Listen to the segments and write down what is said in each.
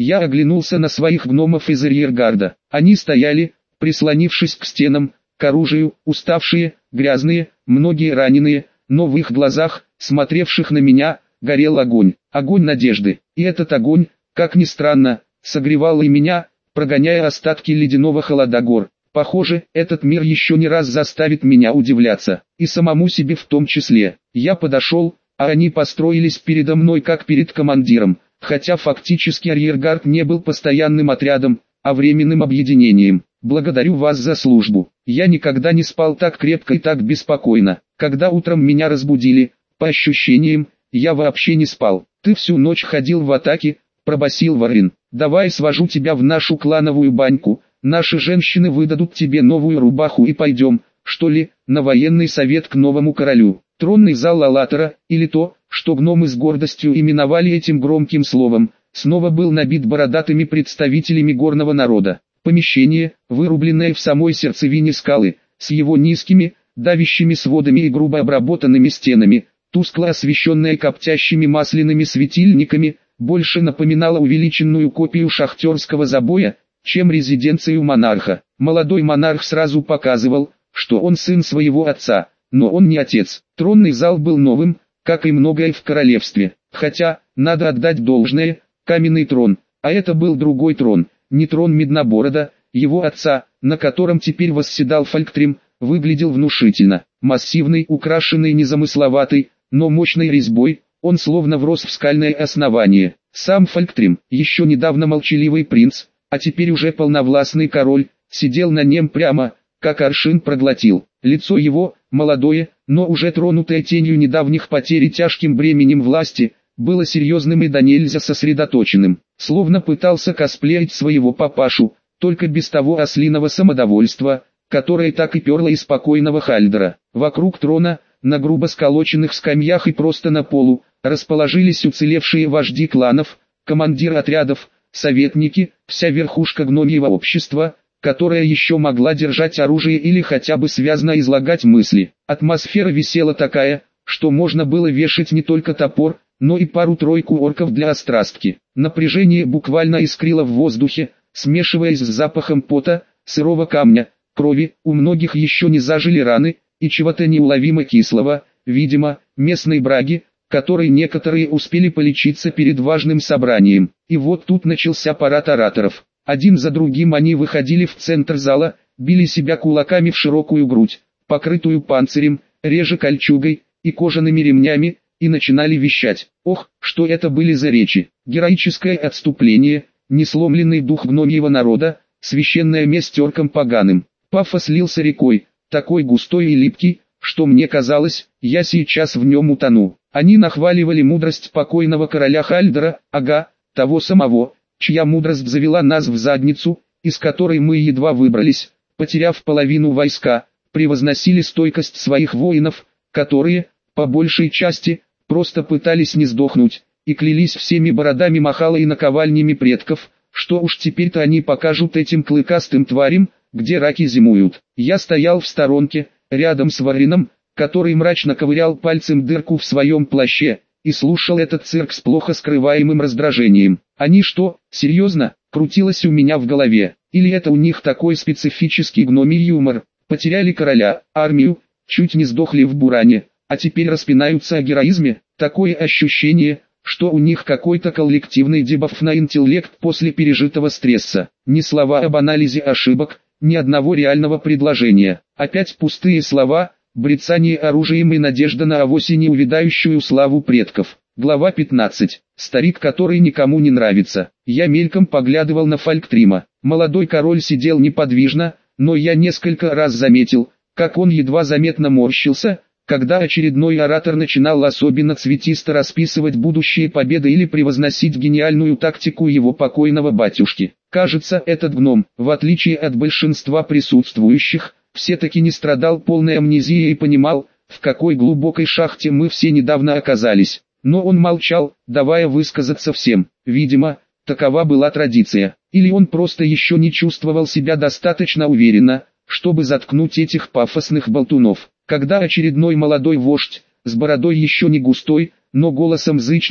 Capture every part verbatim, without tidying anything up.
Я оглянулся на своих гномов из арьергарда. Они стояли, прислонившись к стенам, к оружию, уставшие, грязные, многие раненые, но в их глазах, смотревших на меня, горел огонь, огонь надежды. И этот огонь, как ни странно, согревал и меня, прогоняя остатки ледяного холода гор. Похоже, этот мир еще не раз заставит меня удивляться, и самому себе в том числе. Я подошел, а они построились передо мной как перед командиром, хотя фактически арьергард не был постоянным отрядом, а временным объединением. Благодарю вас за службу. Я никогда не спал так крепко и так беспокойно. Когда утром меня разбудили, по ощущениям, я вообще не спал. Ты всю ночь ходил в атаке, пробасил Варин. Давай свожу тебя в нашу клановую баньку. Наши женщины выдадут тебе новую рубаху и пойдем, что ли, на военный совет к новому королю. Тронный зал Аллатора, или то, что гномы с гордостью именовали этим громким словом, снова был набит бородатыми представителями горного народа. Помещение, вырубленное в самой сердцевине скалы, с его низкими, давящими сводами и грубо обработанными стенами, тускло освещенное коптящими масляными светильниками, больше напоминало увеличенную копию шахтерского забоя, чем резиденцию монарха. Молодой монарх сразу показывал, что он сын своего отца, но он не отец. Тронный зал был новым, как и многое в королевстве, хотя, надо отдать должное, каменный трон, а это был другой трон, не трон Медноборода, его отца, на котором теперь восседал Фальктрим, выглядел внушительно. Массивный, украшенный незамысловатой, но мощной резьбой, он словно врос в скальное основание. Сам Фальктрим, еще недавно молчаливый принц, а теперь уже полновластный король, сидел на нем прямо, как аршин проглотил. Лицо его, молодое, но уже тронутое тенью недавних потерь и тяжким бременем власти, было серьезным и до нельзя сосредоточенным, словно пытался косплеить своего папашу, только без того ослиного самодовольства, которое так и перло из спокойного Хальдера. Вокруг трона, на грубо сколоченных скамьях и просто на полу, расположились уцелевшие вожди кланов, командиры отрядов, советники, вся верхушка гномьего общества, которая еще могла держать оружие или хотя бы связно излагать мысли. Атмосфера висела такая, что можно было вешать не только топор, но и пару-тройку орков для острастки. Напряжение буквально искрило в воздухе, смешиваясь с запахом пота, сырого камня, крови, у многих еще не зажили раны, и чего-то неуловимо кислого, видимо, местной браги, которой некоторые успели полечиться перед важным собранием. И вот тут начался парад ораторов. Один за другим они выходили в центр зала, били себя кулаками в широкую грудь, покрытую панцирем, реже кольчугой и кожаными ремнями, и начинали вещать. Ох, что это были за речи! Героическое отступление, несломленный дух гномьего народа, священная месть оркам поганым. Пафос лился рекой, такой густой и липкий, что мне казалось, я сейчас в нем утону. Они нахваливали мудрость покойного короля Хальдера, ага, того самого, чья мудрость завела нас в задницу, из которой мы едва выбрались, потеряв половину войска, превозносили стойкость своих воинов, которые, по большей части, просто пытались не сдохнуть, и клялись всеми бородами махала и наковальнями предков, что уж теперь-то они покажут этим клыкастым тварям, где раки зимуют. Я стоял в сторонке, рядом с Варином, который мрачно ковырял пальцем дырку в своем плаще, и слушал этот цирк с плохо скрываемым раздражением. Они что, серьезно, крутилось у меня в голове, или это у них такой специфический гномий юмор, потеряли короля, армию, чуть не сдохли в буране, а теперь распинаются о героизме, такое ощущение, что у них какой-то коллективный дебаф на интеллект после пережитого стресса. Ни слова об анализе ошибок, ни одного реального предложения, опять пустые слова, брецание оружием и надежда на авось и неувядающую славу предков. Глава пятнадцать. Старик, который никому не нравится. Я мельком поглядывал на Фальктрима. Молодой король сидел неподвижно, но я несколько раз заметил, как он едва заметно морщился, когда очередной оратор начинал особенно цветисто расписывать будущие победы или превозносить гениальную тактику его покойного батюшки. Кажется, этот гном, в отличие от большинства присутствующих, все-таки не страдал полной амнезией и понимал, в какой глубокой шахте мы все недавно оказались. Но он молчал, давая высказаться всем. Видимо, такова была традиция. Или он просто еще не чувствовал себя достаточно уверенно, чтобы заткнуть этих пафосных болтунов. Когда очередной молодой вождь, с бородой еще не густой, но голосом зычным,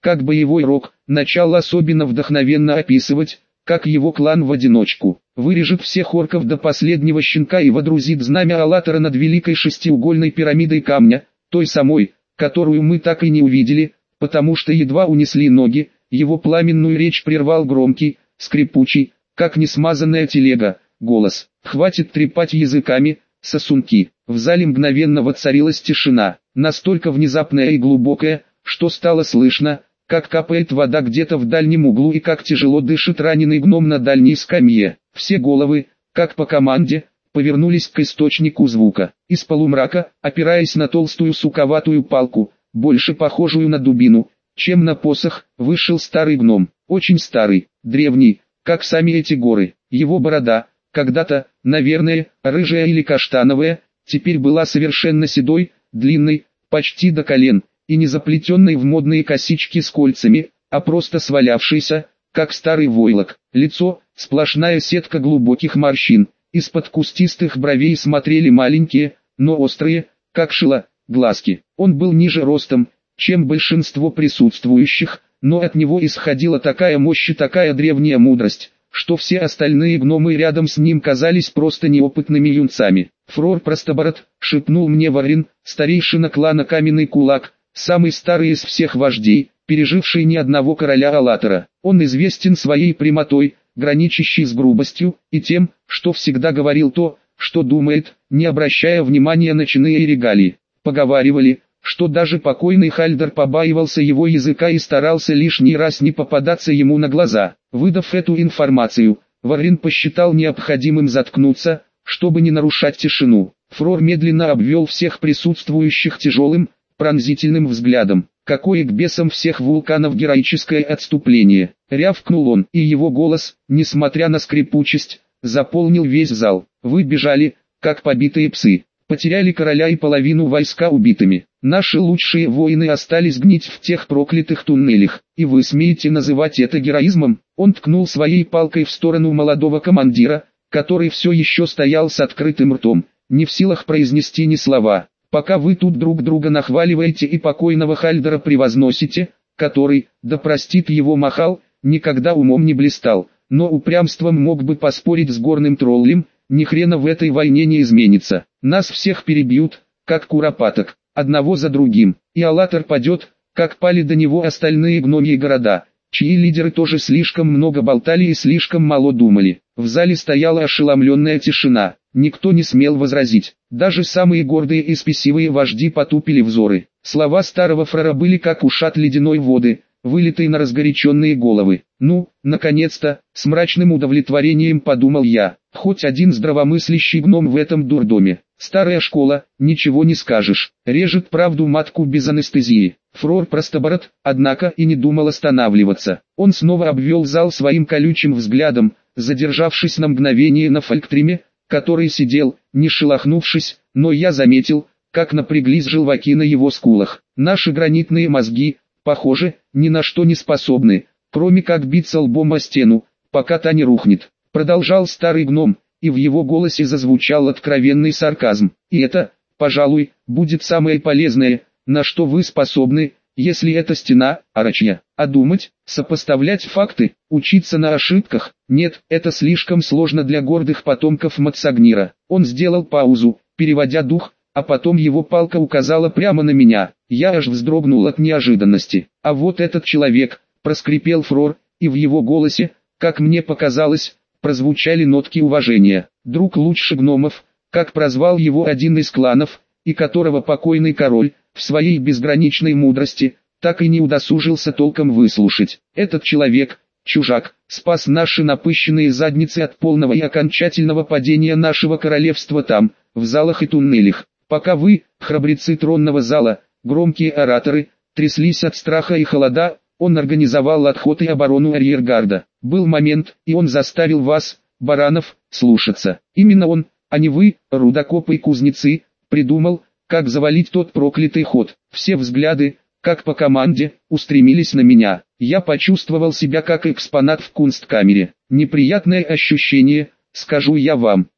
как боевой рок, начал особенно вдохновенно описывать, как его клан в одиночку вырежет всех орков до последнего щенка и водрузит знамя Аллатора над великой шестиугольной пирамидой камня, той самой, которую мы так и не увидели, потому что едва унесли ноги. Его пламенную речь прервал громкий, скрипучий, как несмазанная телега, голос. «Хватит трепать языками, сосунки!» В зале мгновенно воцарилась тишина, настолько внезапная и глубокая, что стало слышно, как капает вода где-то в дальнем углу и как тяжело дышит раненый гном на дальней скамье. Все головы, как по команде, повернулись к источнику звука. Из полумрака, опираясь на толстую суковатую палку, больше похожую на дубину, чем на посох, вышел старый гном. Очень старый, древний, как сами эти горы. Его борода, когда-то, наверное, рыжая или каштановая, теперь была совершенно седой, длинной, почти до колен, и не заплетенной в модные косички с кольцами, а просто свалявшейся, как старый войлок. Лицо, сплошная сетка глубоких морщин, из-под кустистых бровей смотрели маленькие, но острые, как шило, глазки. Он был ниже ростом, чем большинство присутствующих, но от него исходила такая мощь и такая древняя мудрость, что все остальные гномы рядом с ним казались просто неопытными юнцами. «Фрор Простобород», — шепнул мне Варин, старейшина клана Каменный Кулак, самый старый из всех вождей, переживший ни одного короля Аллатора. Он известен своей прямотой, граничащей с грубостью, и тем, что всегда говорил то, что думает, не обращая внимания на чины и регалии. Поговаривали, что даже покойный Хальдер побаивался его языка и старался лишний раз не попадаться ему на глаза. Выдав эту информацию, Варин посчитал необходимым заткнуться, чтобы не нарушать тишину. Фрор медленно обвел всех присутствующих тяжелым, пронзительным взглядом. «Какое к бесам всех вулканов героическое отступление!» Рявкнул он, и его голос, несмотря на скрипучесть, заполнил весь зал. «Вы бежали, как побитые псы. Потеряли короля и половину войска убитыми. Наши лучшие воины остались гнить в тех проклятых туннелях. И вы смеете называть это героизмом?» Он ткнул своей палкой в сторону молодого командира, который все еще стоял с открытым ртом, не в силах произнести ни слова. «Пока вы тут друг друга нахваливаете и покойного Хальдера превозносите, который, да простит его Махал, никогда умом не блистал, но упрямством мог бы поспорить с горным троллем, ни хрена в этой войне не изменится. Нас всех перебьют, как куропаток, одного за другим, и Аллатор падет, как пали до него остальные гномьи города, чьи лидеры тоже слишком много болтали и слишком мало думали». В зале стояла ошеломленная тишина, никто не смел возразить, даже самые гордые и спесивые вожди потупили взоры. Слова старого фрора были как ушат ледяной воды, вылитой на разгоряченные головы. «Ну, наконец-то», с мрачным удовлетворением подумал я, хоть один здравомыслящий гном в этом дурдоме. Старая школа, ничего не скажешь, режет правду матку без анестезии. Фрор Простобород, однако, и не думал останавливаться. Он снова обвел зал своим колючим взглядом, задержавшись на мгновение на Фолктриме, который сидел, не шелохнувшись, но я заметил, как напряглись желваки на его скулах. Наши гранитные мозги, похоже, ни на что не способны, кроме как биться лбом о стену, пока та не рухнет. Продолжал старый гном, и в его голосе зазвучал откровенный сарказм. И это, пожалуй, будет самое полезное, на что вы способны, если это стена, орочья. А думать, сопоставлять факты, учиться на ошибках, нет, это слишком сложно для гордых потомков Мацагнира. Он сделал паузу, переводя дух, а потом его палка указала прямо на меня. Я аж вздрогнул от неожиданности. А вот этот человек, проскрипел Фрор, и в его голосе, как мне показалось, прозвучали нотки уважения. Друг лучше гномов, как прозвал его один из кланов, и которого покойный король, в своей безграничной мудрости, так и не удосужился толком выслушать. Этот человек, чужак, спас наши напыщенные задницы от полного и окончательного падения нашего королевства там, в залах и туннелях. Пока вы, храбрецы тронного зала, громкие ораторы, тряслись от страха и холода, он организовал отход и оборону арьергарда. Был момент, и он заставил вас, баранов, слушаться. Именно он, а не вы, рудокопы и кузнецы, придумал, как завалить тот проклятый ход. Все взгляды, как по команде, устремились на меня. Я почувствовал себя как экспонат в кунсткамере. Неприятное ощущение, скажу я вам.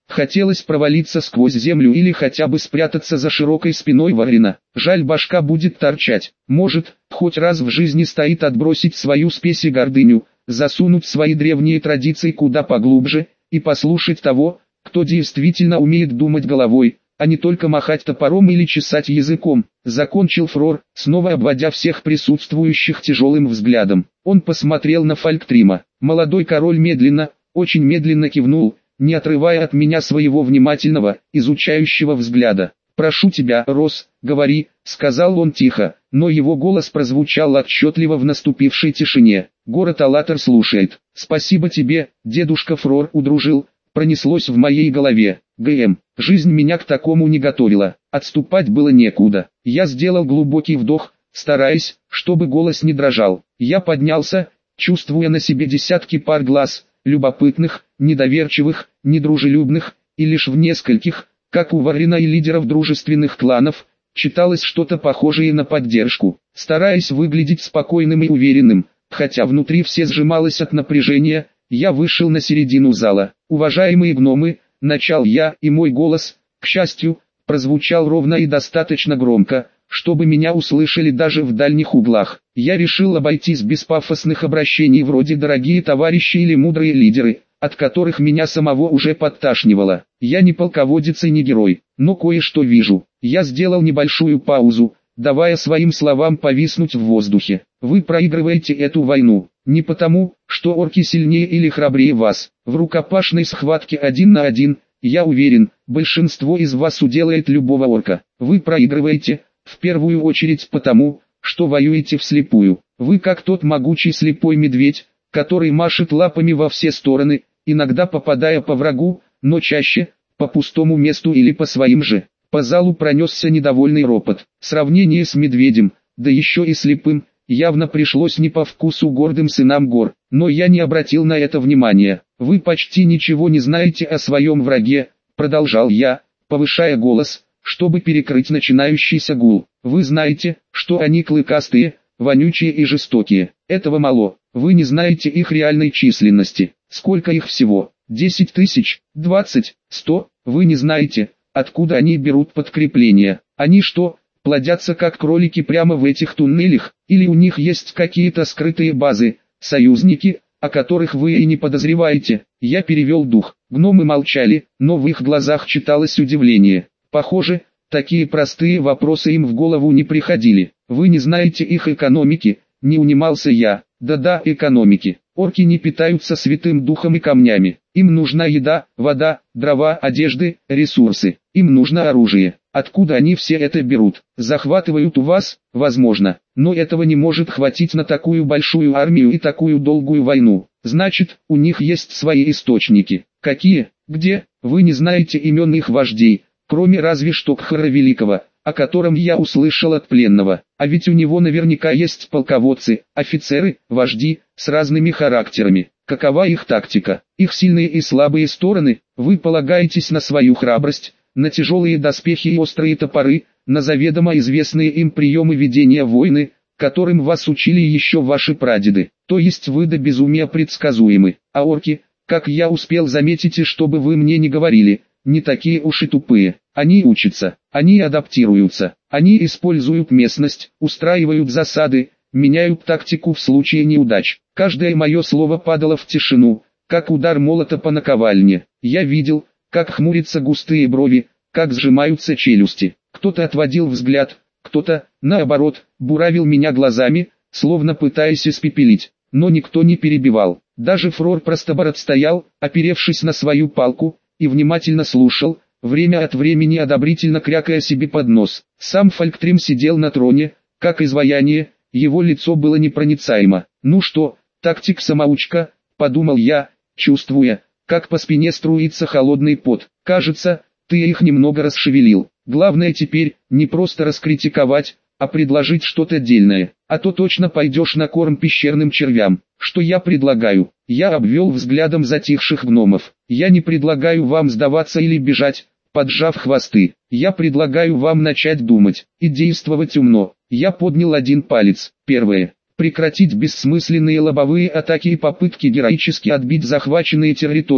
Хотелось провалиться сквозь землю или хотя бы спрятаться за широкой спиной Варина. Жаль, башка будет торчать. Может, хоть раз в жизни стоит отбросить свою спесь и гордыню, засунуть свои древние традиции куда поглубже, и послушать того, кто действительно умеет думать головой, а не только махать топором или чесать языком. Закончил Фрор, снова обводя всех присутствующих тяжелым взглядом. Он посмотрел на Фальктрима. Молодой король медленно, очень медленно кивнул, не отрывая от меня своего внимательного, изучающего взгляда. «Прошу тебя, Рос, говори», — сказал он тихо, но его голос прозвучал отчетливо в наступившей тишине. «Город Алатор слушает». «Спасибо тебе, дедушка Фрор удружил», — пронеслось в моей голове. ГМ. Жизнь меня к такому не готовила. Отступать было некуда. Я сделал глубокий вдох, стараясь, чтобы голос не дрожал. Я поднялся, чувствуя на себе десятки пар глаз, любопытных, недоверчивых, недружелюбных, и лишь в нескольких, как у Варина и лидеров дружественных кланов, читалось что-то похожее на поддержку. Стараясь выглядеть спокойным и уверенным, хотя внутри все сжималось от напряжения, я вышел на середину зала. «Уважаемые гномы», — начал я, и мой голос, к счастью, прозвучал ровно и достаточно громко, чтобы меня услышали даже в дальних углах. Я решил обойтись без пафосных обращений вроде «дорогие товарищи» или «мудрые лидеры», от которых меня самого уже подташнивало. Я не полководец и не герой, но кое-что вижу. Я сделал небольшую паузу, давая своим словам повиснуть в воздухе. Вы проигрываете эту войну, не потому, что орки сильнее или храбрее вас. В рукопашной схватке один на один, я уверен, большинство из вас уделает любого орка. Вы проигрываете, в первую очередь потому, что воюете вслепую. Вы как тот могучий слепой медведь, который машет лапами во все стороны, иногда попадая по врагу, но чаще, по пустому месту или по своим же. По залу пронесся недовольный ропот. Сравнение с медведем, да еще и слепым, явно пришлось не по вкусу гордым сынам гор, но я не обратил на это внимания. «Вы почти ничего не знаете о своем враге», — продолжал я, повышая голос, чтобы перекрыть начинающийся гул. «Вы знаете, что они клыкастые, вонючие и жестокие. Этого мало. Вы не знаете их реальной численности. Сколько их всего? Десять тысяч? Двадцать? Сто? Вы не знаете, откуда они берут подкрепление. Они что, плодятся как кролики прямо в этих туннелях, или у них есть какие-то скрытые базы, союзники, о которых вы и не подозреваете?» Я перевел дух. Гномы молчали, но в их глазах читалось удивление. Похоже, такие простые вопросы им в голову не приходили. «Вы не знаете их экономики», — не унимался я. «Да-да, экономики. Орки не питаются святым духом и камнями. Им нужна еда, вода, дрова, одежды, ресурсы. Им нужно оружие. Откуда они все это берут? Захватывают у вас, возможно, но этого не может хватить на такую большую армию и такую долгую войну. Значит, у них есть свои источники. Какие? Где? Вы не знаете имен их вождей, кроме разве что Кхара Великого, о котором я услышал от пленного. А ведь у него наверняка есть полководцы, офицеры, вожди, с разными характерами. Какова их тактика? Их сильные и слабые стороны? Вы полагаетесь на свою храбрость, на тяжелые доспехи и острые топоры, на заведомо известные им приемы ведения войны, которым вас учили еще ваши прадеды. То есть вы до безумия предсказуемы. А орки, как я успел заметить и чтобы вы мне не говорили, не такие уж и тупые. Они учатся, они адаптируются, они используют местность, устраивают засады, меняют тактику в случае неудач. Каждое мое слово падало в тишину, как удар молота по наковальне. Я видел, как хмурятся густые брови, как сжимаются челюсти. Кто-то отводил взгляд, кто-то, наоборот, буравил меня глазами, словно пытаясь испепелить. Но никто не перебивал. Даже Фрор Простобород стоял, оперевшись на свою палку, и внимательно слушал, время от времени одобрительно крякая себе под нос. Сам Фальктрим сидел на троне, как изваяние, его лицо было непроницаемо. «Ну что, тактик-самоучка», — подумал я, чувствуя, как по спине струится холодный пот. «Кажется, ты их немного расшевелил. Главное теперь, не просто раскритиковать, а предложить что-то дельное, а то точно пойдешь на корм пещерным червям». «Что я предлагаю?» Я обвел взглядом затихших гномов. «Я не предлагаю вам сдаваться или бежать, поджав хвосты. Я предлагаю вам начать думать и действовать умно». Я поднял один палец. Первое. Прекратить бессмысленные лобовые атаки и попытки героически отбить захваченные территории.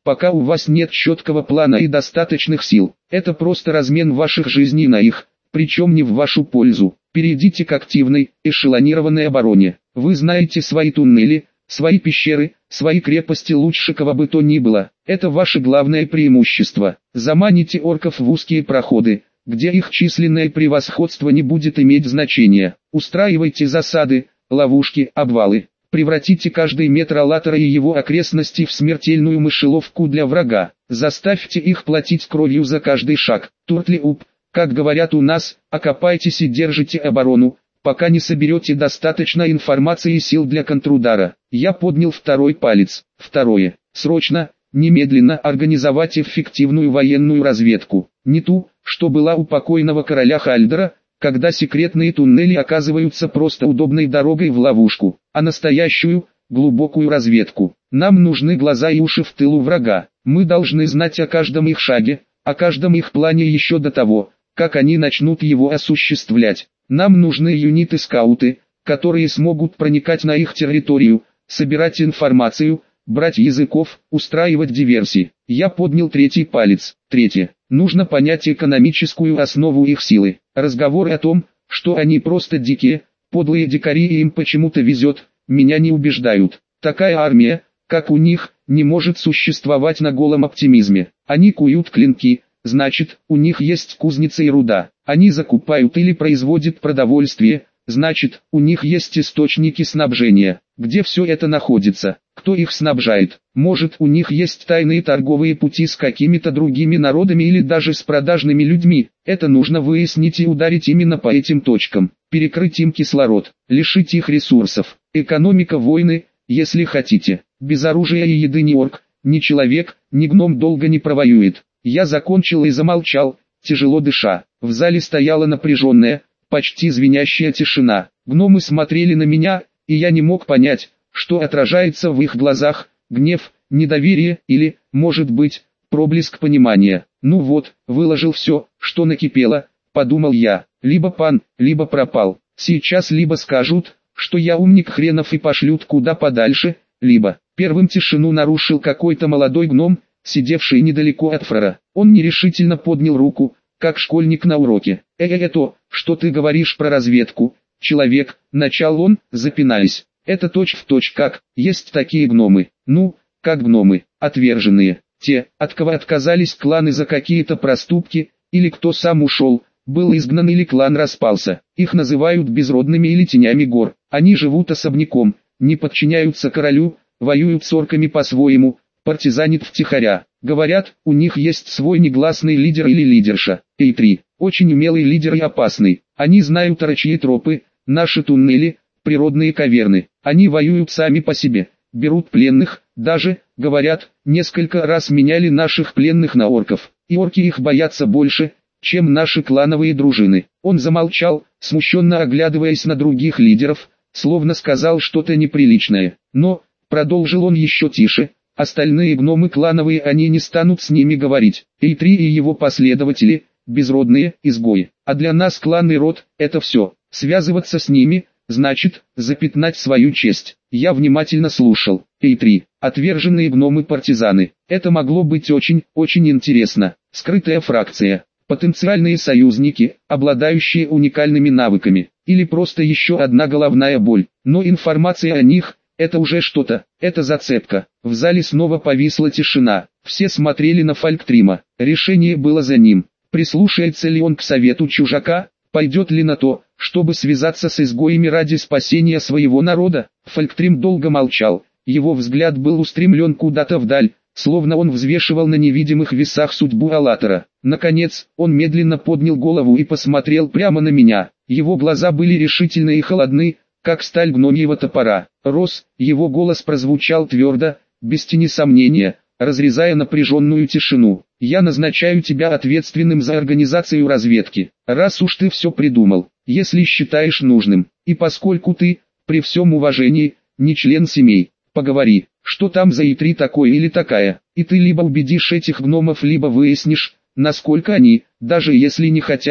пока у вас нет четкого плана и достаточных сил. Это просто размен ваших жизней на их, причем не в вашу пользу. Перейдите к активной, эшелонированной обороне. Вы знаете свои туннели, свои пещеры, свои крепости лучше кого бы то ни было. Это ваше главное преимущество. Заманите орков в узкие проходы, где их численное превосходство не будет иметь значения. Устраивайте засады, ловушки, обвалы. Превратите каждый метр Алатора и его окрестностей в смертельную мышеловку для врага. Заставьте их платить кровью за каждый шаг. Туртли-уп, как говорят у нас, окопайтесь и держите оборону, пока не соберете достаточно информации и сил для контрудара. Я поднял второй палец. Второе. Срочно, немедленно организовать эффективную военную разведку. Не ту, что была у покойного короля Хальдера, когда секретные туннели оказываются просто удобной дорогой в ловушку, а настоящую, глубокую разведку. Нам нужны глаза и уши в тылу врага. Мы должны знать о каждом их шаге, о каждом их плане еще до того, как они начнут его осуществлять. Нам нужны юниты-скауты, которые смогут проникать на их территорию, собирать информацию, брать языков, устраивать диверсии. Я поднял третий палец. Третье. Нужно понять экономическую основу их силы. Разговоры о том, что они просто дикие, подлые дикари и им почему-то везет, меня не убеждают. Такая армия, как у них, не может существовать на голом оптимизме. Они куют клинки, значит, у них есть кузница и руда. Они закупают или производят продовольствие, значит, у них есть источники снабжения. Где все это находится? Кто их снабжает? Может, у них есть тайные торговые пути с какими-то другими народами или даже с продажными людьми? Это нужно выяснить и ударить именно по этим точкам. Перекрыть им кислород, лишить их ресурсов. Экономика войны, если хотите. Без оружия и еды ни орк, ни человек, ни гном долго не провоюет. Я закончил и замолчал, тяжело дыша. В зале стояла напряженная, почти звенящая тишина. Гномы смотрели на меня, и я не мог понять, что отражается в их глазах: гнев, недоверие или, может быть, проблеск понимания. Ну вот, выложил все, что накипело, подумал я. Либо пан, либо пропал. Сейчас либо скажут, что я умник хренов и пошлют куда подальше, либо... Первым тишину нарушил какой-то молодой гном, сидевший недалеко от Фрара. Он нерешительно поднял руку, как школьник на уроке. «Э-э-э то, что ты говоришь про разведку, человек», — начал он, запинаясь. «Это точь-в-точь как, есть такие гномы, ну, как гномы, отверженные, те, от кого отказались кланы за какие-то проступки, или кто сам ушел, был изгнан или клан распался. Их называют безродными или тенями гор. Они живут особняком, не подчиняются королю, воюют с орками по-своему, партизанят втихаря. Говорят, у них есть свой негласный лидер или лидерша. Эй три, очень умелый лидер и опасный. Они знают орочьи тропы, наши туннели, природные каверны. Они воюют сами по себе, берут пленных, даже, говорят, несколько раз меняли наших пленных на орков. И орки их боятся больше, чем наши клановые дружины. Он замолчал, смущенно оглядываясь на других лидеров, словно сказал что-то неприличное. Но, продолжил он еще тише, остальные гномы клановые, они не станут с ними говорить. Эй три и его последователи, безродные, изгои. А для нас клан и род, это все. Связываться с ними, значит, запятнать свою честь. Я внимательно слушал. Эй три, отверженные гномы-партизаны. Это могло быть очень, очень интересно. Скрытая фракция. Потенциальные союзники, обладающие уникальными навыками. Или просто еще одна головная боль. Но информация о них... Это уже что-то, это зацепка. В зале снова повисла тишина. Все смотрели на Фалктрима. Решение было за ним. Прислушается ли он к совету чужака? Пойдет ли на то, чтобы связаться с изгоями ради спасения своего народа? Фалктрим долго молчал. Его взгляд был устремлен куда-то вдаль, словно он взвешивал на невидимых весах судьбу Алатора. Наконец, он медленно поднял голову и посмотрел прямо на меня. Его глаза были решительны и холодны, как сталь гномьего топора. Рос, его голос прозвучал твердо, без тени сомнения, разрезая напряженную тишину. «Я назначаю тебя ответственным за организацию разведки, раз уж ты все придумал, если считаешь нужным. И поскольку ты, при всем уважении, не член семей, поговори, что там за И три такой или такая, и ты либо убедишь этих гномов, либо выяснишь, насколько они, даже если не хотят,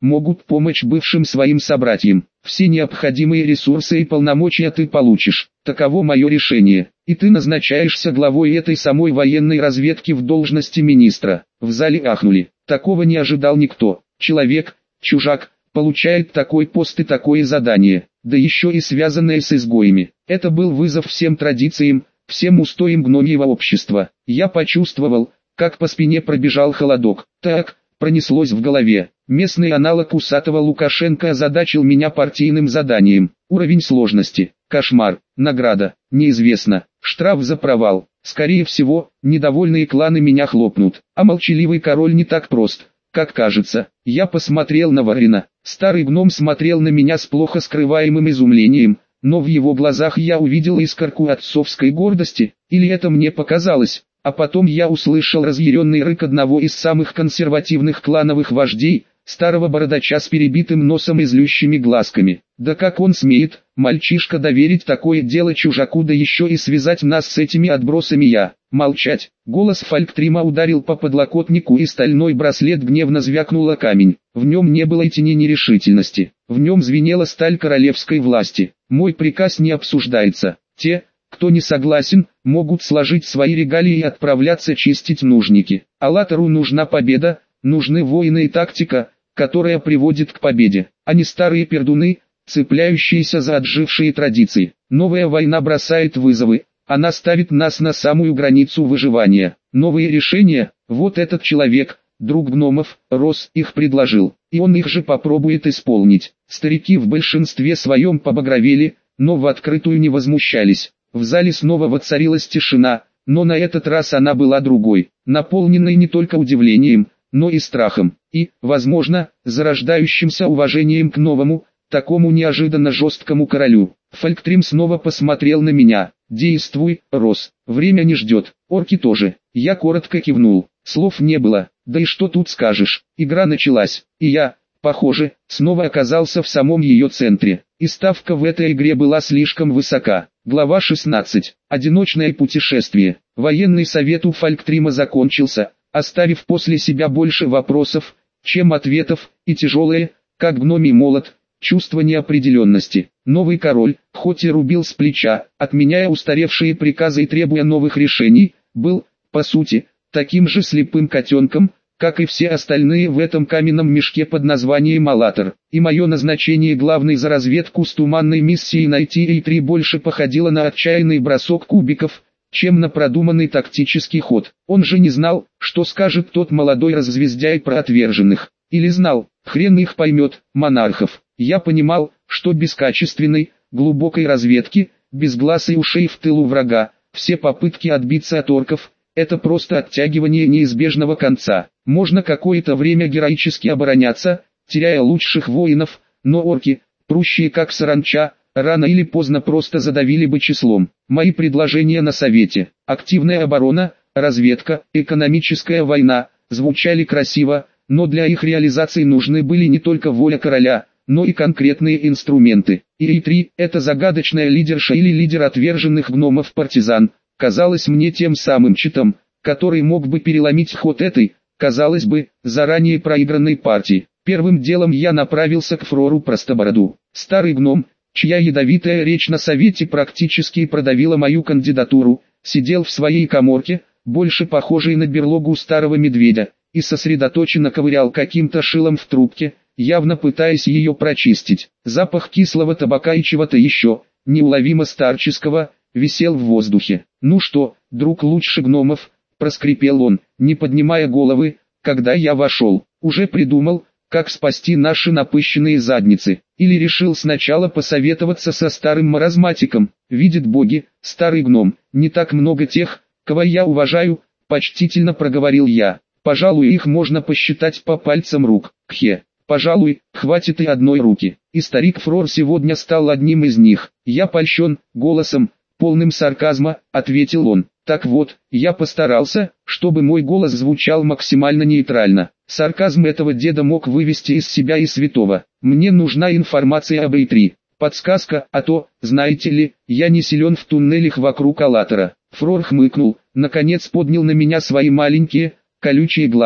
могут помочь бывшим своим собратьям. Все необходимые ресурсы и полномочия ты получишь. Таково мое решение. И ты назначаешься главой этой самой военной разведки в должности министра. В зале ахнули. Такого не ожидал никто. Человек, чужак, получает такой пост и такое задание, да еще и связанное с изгоями. Это был вызов всем традициям, всем устоям гномьего общества. Я почувствовал, как по спине пробежал холодок. Так, пронеслось в голове. Местный аналог усатого Лукашенко озадачил меня партийным заданием. Уровень сложности. Кошмар. Награда. Неизвестно. Штраф за провал. Скорее всего, недовольные кланы меня хлопнут. А молчаливый король не так прост, как кажется. Я посмотрел на Варина. Старый гном смотрел на меня с плохо скрываемым изумлением, но в его глазах я увидел искорку отцовской гордости, или это мне показалось. А потом я услышал разъяренный рык одного из самых консервативных клановых вождей, старого бородача с перебитым носом и злющими глазками. Да как он смеет, мальчишка, доверить такое дело чужаку, да еще и связать нас с этими отбросами. Я молчать. Голос Фальктрима ударил по подлокотнику, и стальной браслет гневно звякнул о камень. В нем не было и тени нерешительности. В нем звенела сталь королевской власти. Мой приказ не обсуждается. Те, кто не согласен, могут сложить свои регалии и отправляться чистить нужники. Аллатору нужна победа, нужны воины и тактика, которая приводит к победе, а не старые пердуны, цепляющиеся за отжившие традиции. Новая война бросает вызовы, она ставит нас на самую границу выживания. Новые решения, вот этот человек, друг гномов, Рос, их предложил, и он их же попробует исполнить. Старики в большинстве своем побагровели, но в открытую не возмущались. В зале снова воцарилась тишина, но на этот раз она была другой, наполненной не только удивлением, но и страхом, и, возможно, зарождающимся уважением к новому, такому неожиданно жесткому королю. Фальктрим снова посмотрел на меня. «Действуй, Рос, время не ждет, орки тоже». Я коротко кивнул, слов не было, да и что тут скажешь. Игра началась, и я, похоже, снова оказался в самом ее центре, и ставка в этой игре была слишком высока. Глава шестнадцать. Одиночное путешествие. Военный совет у Фальктрима закончился, оставив после себя больше вопросов, чем ответов, и тяжелое, как гномий молот, чувство неопределенности. Новый король, хоть и рубил с плеча, отменяя устаревшие приказы и требуя новых решений, был, по сути, таким же слепым котенком, как и все остальные в этом каменном мешке под названием Аллатор. И мое назначение главной за разведку с туманной миссией найти Эй три больше походило на отчаянный бросок кубиков, чем на продуманный тактический ход. Он же не знал, что скажет тот молодой раззвездяй про отверженных. Или знал, хрен их поймет, монархов. Я понимал, что без качественной, глубокой разведки, без глаз и ушей в тылу врага, все попытки отбиться от орков – это просто оттягивание неизбежного конца. Можно какое-то время героически обороняться, теряя лучших воинов, но орки, прущие как саранча, рано или поздно просто задавили бы числом. Мои предложения на совете, активная оборона, разведка, экономическая война, звучали красиво, но для их реализации нужны были не только воля короля, но и конкретные инструменты. И Эй три, это загадочная лидерша или лидер отверженных гномов-партизан, казалось мне тем самым читом, который мог бы переломить ход этой, казалось бы, заранее проигранной партии. Первым делом я направился к Фрору Простобороду. Старый гном, чья ядовитая речь на совете практически продавила мою кандидатуру, сидел в своей каморке, больше похожей на берлогу старого медведя, и сосредоточенно ковырял каким-то шилом в трубке, явно пытаясь ее прочистить. Запах кислого табака и чего-то еще, неуловимо старческого, висел в воздухе. «Ну что, друг лучше гномов?» – проскрипел он, не поднимая головы, когда я вошел. «Уже придумал, как спасти наши напыщенные задницы? Или решил сначала посоветоваться со старым маразматиком? Видит боги, старый гном, не так много тех, кого я уважаю», – почтительно проговорил я. «Пожалуй, их можно посчитать по пальцам рук. Кхе. Пожалуй, хватит и одной руки». И старик Фрор сегодня стал одним из них. Я польщен, голосом, полным сарказма, ответил он. Так вот, я постарался, чтобы мой голос звучал максимально нейтрально. Сарказм этого деда мог вывести из себя и святого. Мне нужна информация об Эй три. Подсказка, а то, знаете ли, я не силен в туннелях вокруг Аллатора. Фрор хмыкнул, наконец поднял на меня свои маленькие, колючие глазки.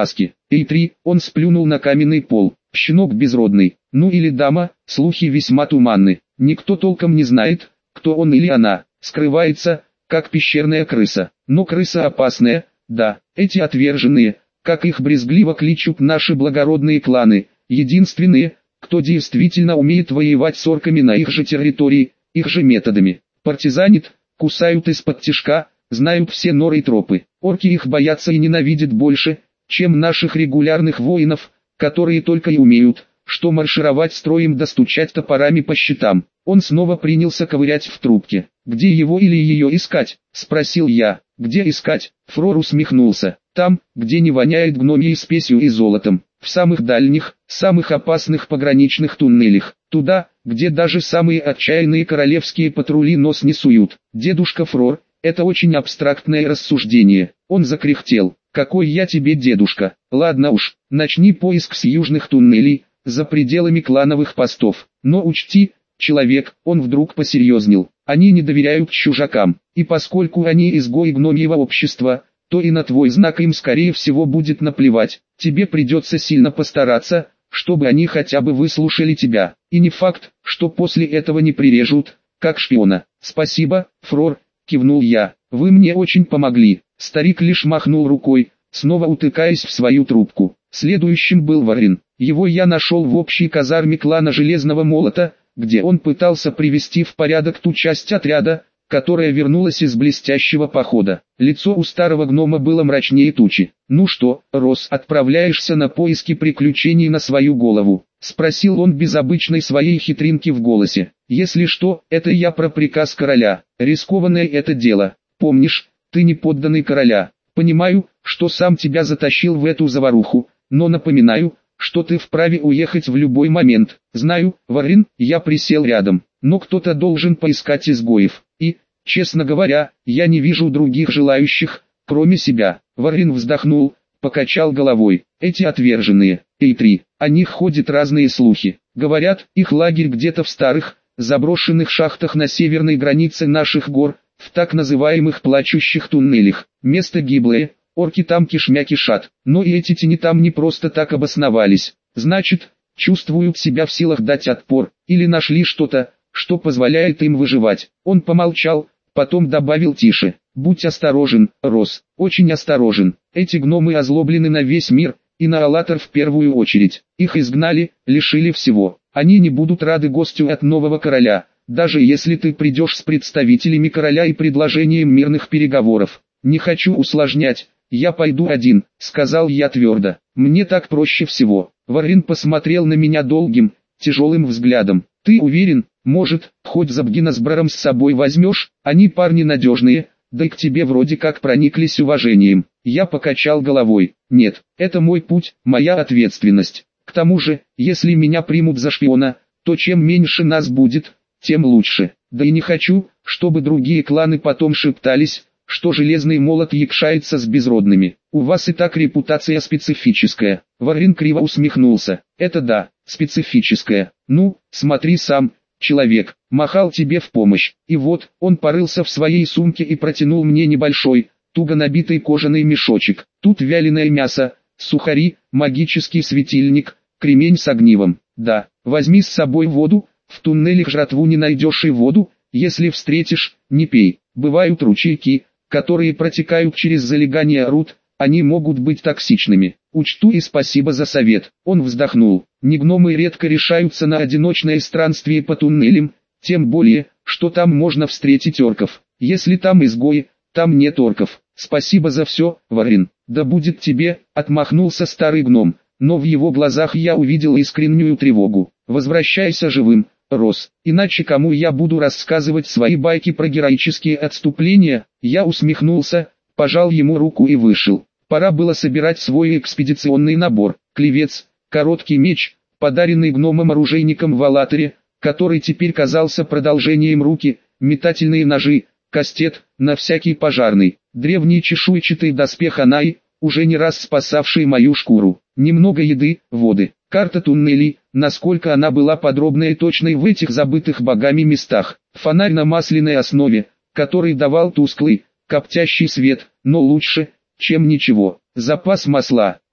Эй, три, он сплюнул на каменный пол. Щенок безродный, ну или дама, слухи весьма туманны. Никто толком не знает, кто он или она. Скрывается, как пещерная крыса. Но крыса опасная, да. Эти отверженные, как их брезгливо кличут наши благородные кланы, единственные, кто действительно умеет воевать с орками на их же территории, их же методами. Партизанит, кусают из-под тишка, знают все норы и тропы. Орки их боятся и ненавидят больше, чем наших регулярных воинов, которые только и умеют, что маршировать строем да стучать топорами по щитам. Он снова принялся ковырять в трубке. «Где его или ее искать?» – спросил я. «Где искать?» – Фрор усмехнулся. «Там, где не воняет гномьей спесью и золотом. В самых дальних, самых опасных пограничных туннелях. Туда, где даже самые отчаянные королевские патрули нос не суют. Дедушка Фрор, это очень абстрактное рассуждение». Он закряхтел. «Какой я тебе дедушка? Ладно уж, начни поиск с южных туннелей, за пределами клановых постов. Но учти, человек», он вдруг посерьезнел, «они не доверяют чужакам, и поскольку они изгои гномьего общества, то и на твой знак им скорее всего будет наплевать. Тебе придется сильно постараться, чтобы они хотя бы выслушали тебя. И не факт, что после этого не прирежут, как шпиона». «Спасибо, Фрор», кивнул я, «вы мне очень помогли». Старик лишь махнул рукой, снова утыкаясь в свою трубку. Следующим был Варин. Его я нашел в общей казарме клана Железного Молота, где он пытался привести в порядок ту часть отряда, которая вернулась из блестящего похода. Лицо у старого гнома было мрачнее тучи. «Ну что, Рос, отправляешься на поиски приключений на свою голову?» — спросил он без обычной своей хитринки в голосе. «Если что, это я про приказ короля. Рискованное это дело. Помнишь, ты не подданный короля. Понимаю, что сам тебя затащил в эту заваруху, но напоминаю, что ты вправе уехать в любой момент. Знаю, Варин, я присел рядом, но кто-то должен поискать изгоев. И, честно говоря, я не вижу других желающих, кроме себя». Варин вздохнул, покачал головой. «Эти отверженные, Эй, три, о них ходят разные слухи. Говорят, их лагерь где-то в старых, заброшенных шахтах на северной границе наших гор, в так называемых плачущих туннелях. Место гиблое, орки там кишмя кишат, но и эти тени там не просто так обосновались. Значит, чувствуют себя в силах дать отпор, или нашли что-то, что позволяет им выживать». Он помолчал, потом добавил тише: «Будь осторожен, Рос, очень осторожен. Эти гномы озлоблены на весь мир, и на Аллатор в первую очередь. Их изгнали, лишили всего. Они не будут рады гостю от нового короля, даже если ты придешь с представителями короля и предложением мирных переговоров. Не хочу усложнять, я пойду один», — сказал я твердо. «Мне так проще всего». Варин посмотрел на меня долгим, тяжелым взглядом. «Ты уверен? Может, хоть Забгина с Браром с собой возьмешь? Они парни надежные, да и к тебе вроде как прониклись уважением». Я покачал головой. «Нет, это мой путь, моя ответственность. К тому же, если меня примут за шпиона, то чем меньше нас будет, тем лучше. Да и не хочу, чтобы другие кланы потом шептались, что Железный Молот якшается с безродными. У вас и так репутация специфическая». Варин криво усмехнулся. «Это да, специфическая. Ну, смотри сам, человек, махал тебе в помощь». И вот, он порылся в своей сумке и протянул мне небольшой, туго набитый кожаный мешочек. Тут вяленое мясо, сухари, магический светильник, кремень с огнивом. «Да, возьми с собой воду, в туннелях жратву не найдешь и воду, если встретишь, не пей. Бывают ручейки, которые протекают через залегание руд, они могут быть токсичными. Учту и спасибо за совет». Он вздохнул. «Не гномы редко решаются на одиночное странствие по туннелям, тем более, что там можно встретить орков. Если там изгои, там нет орков. Спасибо за все, Варин». «Да будет тебе», — отмахнулся старый гном, но в его глазах я увидел искреннюю тревогу. «Возвращайся живым, Рос, иначе кому я буду рассказывать свои байки про героические отступления?» Я усмехнулся, пожал ему руку и вышел. Пора было собирать свой экспедиционный набор. Клевец, короткий меч, подаренный гномом-оружейником в Аллаторе, который теперь казался продолжением руки, метательные ножи, кастет, на всякий пожарный, древний чешуйчатый доспех Анаи, уже не раз спасавший мою шкуру, немного еды, воды, карта туннелей, насколько она была подробной и точной в этих забытых богами местах, фонарь на масляной основе, который давал тусклый, коптящий свет, но лучше, чем ничего, запас масла,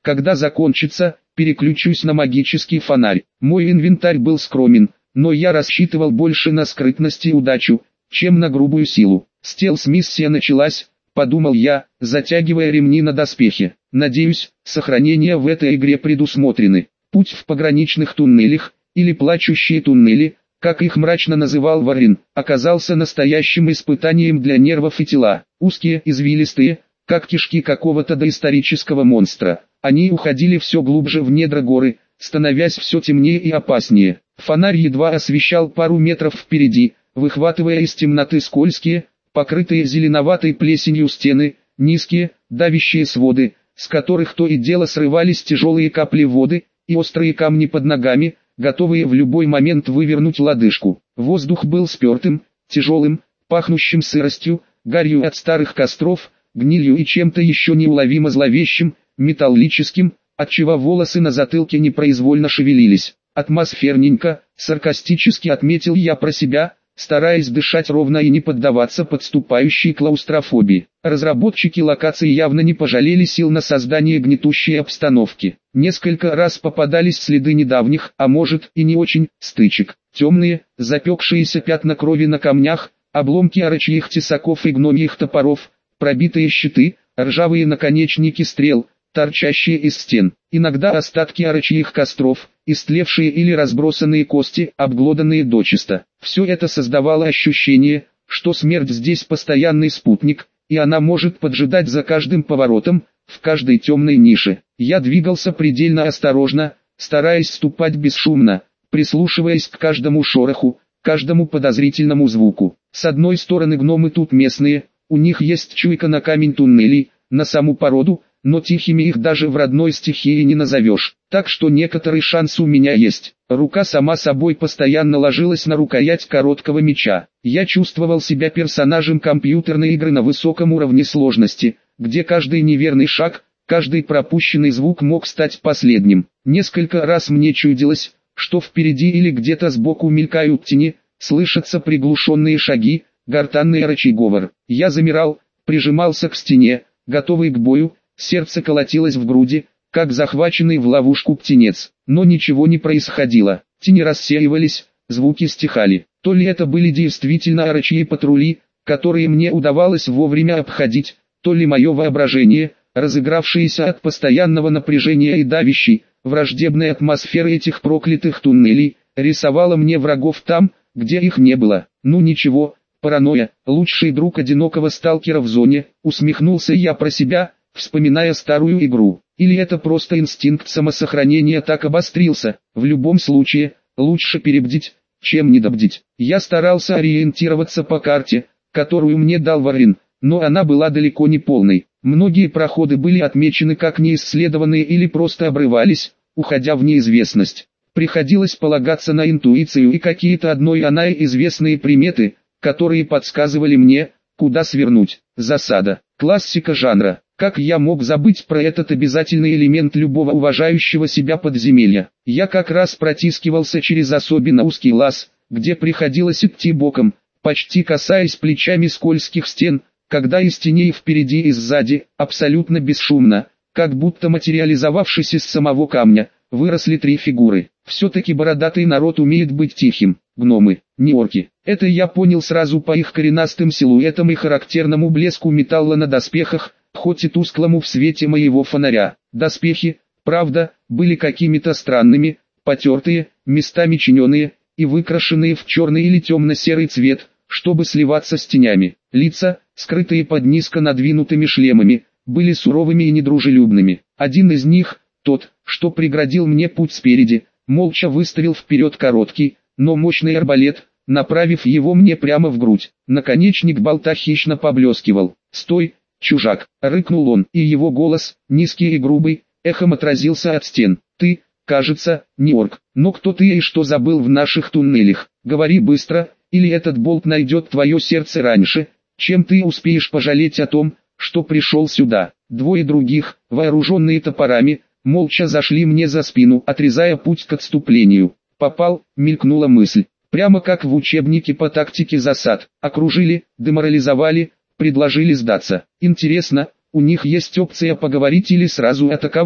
Когда закончится, переключусь на магический фонарь. Мой инвентарь был скромен, но я рассчитывал больше на скрытность и удачу, чем на грубую силу. Стелс-миссия началась, подумал я, затягивая ремни на доспехе. Надеюсь, сохранения в этой игре предусмотрены. Путь в пограничных туннелях, или плачущие туннели, как их мрачно называл Варин, оказался настоящим испытанием для нервов и тела. Узкие, извилистые, как кишки какого-то доисторического монстра. Они уходили все глубже в недра горы, становясь все темнее и опаснее. Фонарь едва освещал пару метров впереди, выхватывая из темноты скользкие, покрытые зеленоватой плесенью стены, низкие, давящие своды, с которых то и дело срывались тяжелые капли воды, и острые камни под ногами, готовые в любой момент вывернуть лодыжку. Воздух был спертым, тяжелым, пахнущим сыростью, гарью от старых костров, гнилью и чем-то еще неуловимо зловещим, металлическим, отчего волосы на затылке непроизвольно шевелились. Атмосферненько, саркастически отметил я про себя, стараясь дышать ровно и не поддаваться подступающей клаустрофобии. Разработчики локаций явно не пожалели сил на создание гнетущей обстановки. Несколько раз попадались следы недавних, а может и не очень, стычек. Темные, запекшиеся пятна крови на камнях, обломки орочьих тесаков и гномьих топоров, пробитые щиты, ржавые наконечники стрел, торчащие из стен. Иногда остатки орочьих костров, истлевшие или разбросанные кости, обглоданные дочисто. Все это создавало ощущение, что смерть здесь постоянный спутник, и она может поджидать за каждым поворотом, в каждой темной нише. Я двигался предельно осторожно, стараясь ступать бесшумно, прислушиваясь к каждому шороху, каждому подозрительному звуку. С одной стороны гномы тут местные, у них есть чуйка на камень туннелей, на саму породу, но тихими их даже в родной стихии не назовешь, так что некоторый шанс у меня есть. Рука сама собой постоянно ложилась на рукоять короткого меча. Я чувствовал себя персонажем компьютерной игры на высоком уровне сложности, где каждый неверный шаг, каждый пропущенный звук мог стать последним. Несколько раз мне чудилось, что впереди или где-то сбоку мелькают тени, слышатся приглушенные шаги, гортанный рычий говор. Я замирал, прижимался к стене, готовый к бою. Сердце колотилось в груди, как захваченный в ловушку птенец, но ничего не происходило. Тени рассеивались, звуки стихали. То ли это были действительно орочьи патрули, которые мне удавалось вовремя обходить, то ли мое воображение, разыгравшееся от постоянного напряжения и давящей, враждебной атмосферы этих проклятых туннелей, рисовало мне врагов там, где их не было. Ну ничего, паранойя, лучший друг одинокого сталкера в зоне, усмехнулся я про себя, вспоминая старую игру. Или это просто инстинкт самосохранения так обострился. В любом случае, лучше перебдить, чем недобдить. Я старался ориентироваться по карте, которую мне дал Варин, но она была далеко не полной. Многие проходы были отмечены как неисследованные или просто обрывались, уходя в неизвестность. Приходилось полагаться на интуицию и какие-то одной оной известные приметы, которые подсказывали мне, куда свернуть. Засада. Классика жанра. Как я мог забыть про этот обязательный элемент любого уважающего себя подземелья? Я как раз протискивался через особенно узкий лаз, где приходилось идти боком, почти касаясь плечами скользких стен, когда из теней впереди и сзади, абсолютно бесшумно, как будто материализовавшись из самого камня, выросли три фигуры. Все-таки бородатый народ умеет быть тихим. Гномы, не орки. Это я понял сразу по их коренастым силуэтам и характерному блеску металла на доспехах, хоть и тусклому в свете моего фонаря. Доспехи, правда, были какими-то странными, потертые, местами чиненные, и выкрашенные в черный или темно-серый цвет, чтобы сливаться с тенями. Лица, скрытые под низко надвинутыми шлемами, были суровыми и недружелюбными. Один из них, тот, что преградил мне путь спереди, молча выставил вперед короткий, но мощный арбалет, направив его мне прямо в грудь. Наконечник болта хищно поблескивал. «Стой, чужак!» — рыкнул он, и его голос, низкий и грубый, эхом отразился от стен. «Ты, кажется, не орк, но кто ты и что забыл в наших туннелях? Говори быстро, или этот болт найдет твое сердце раньше, чем ты успеешь пожалеть о том, что пришел сюда». Двое других, вооруженные топорами, молча зашли мне за спину, отрезая путь к отступлению. «Попал», — мелькнула мысль, прямо как в учебнике по тактике засад. Окружили, деморализовали, предложили сдаться. Интересно, у них есть опция поговорить или сразу атаковать.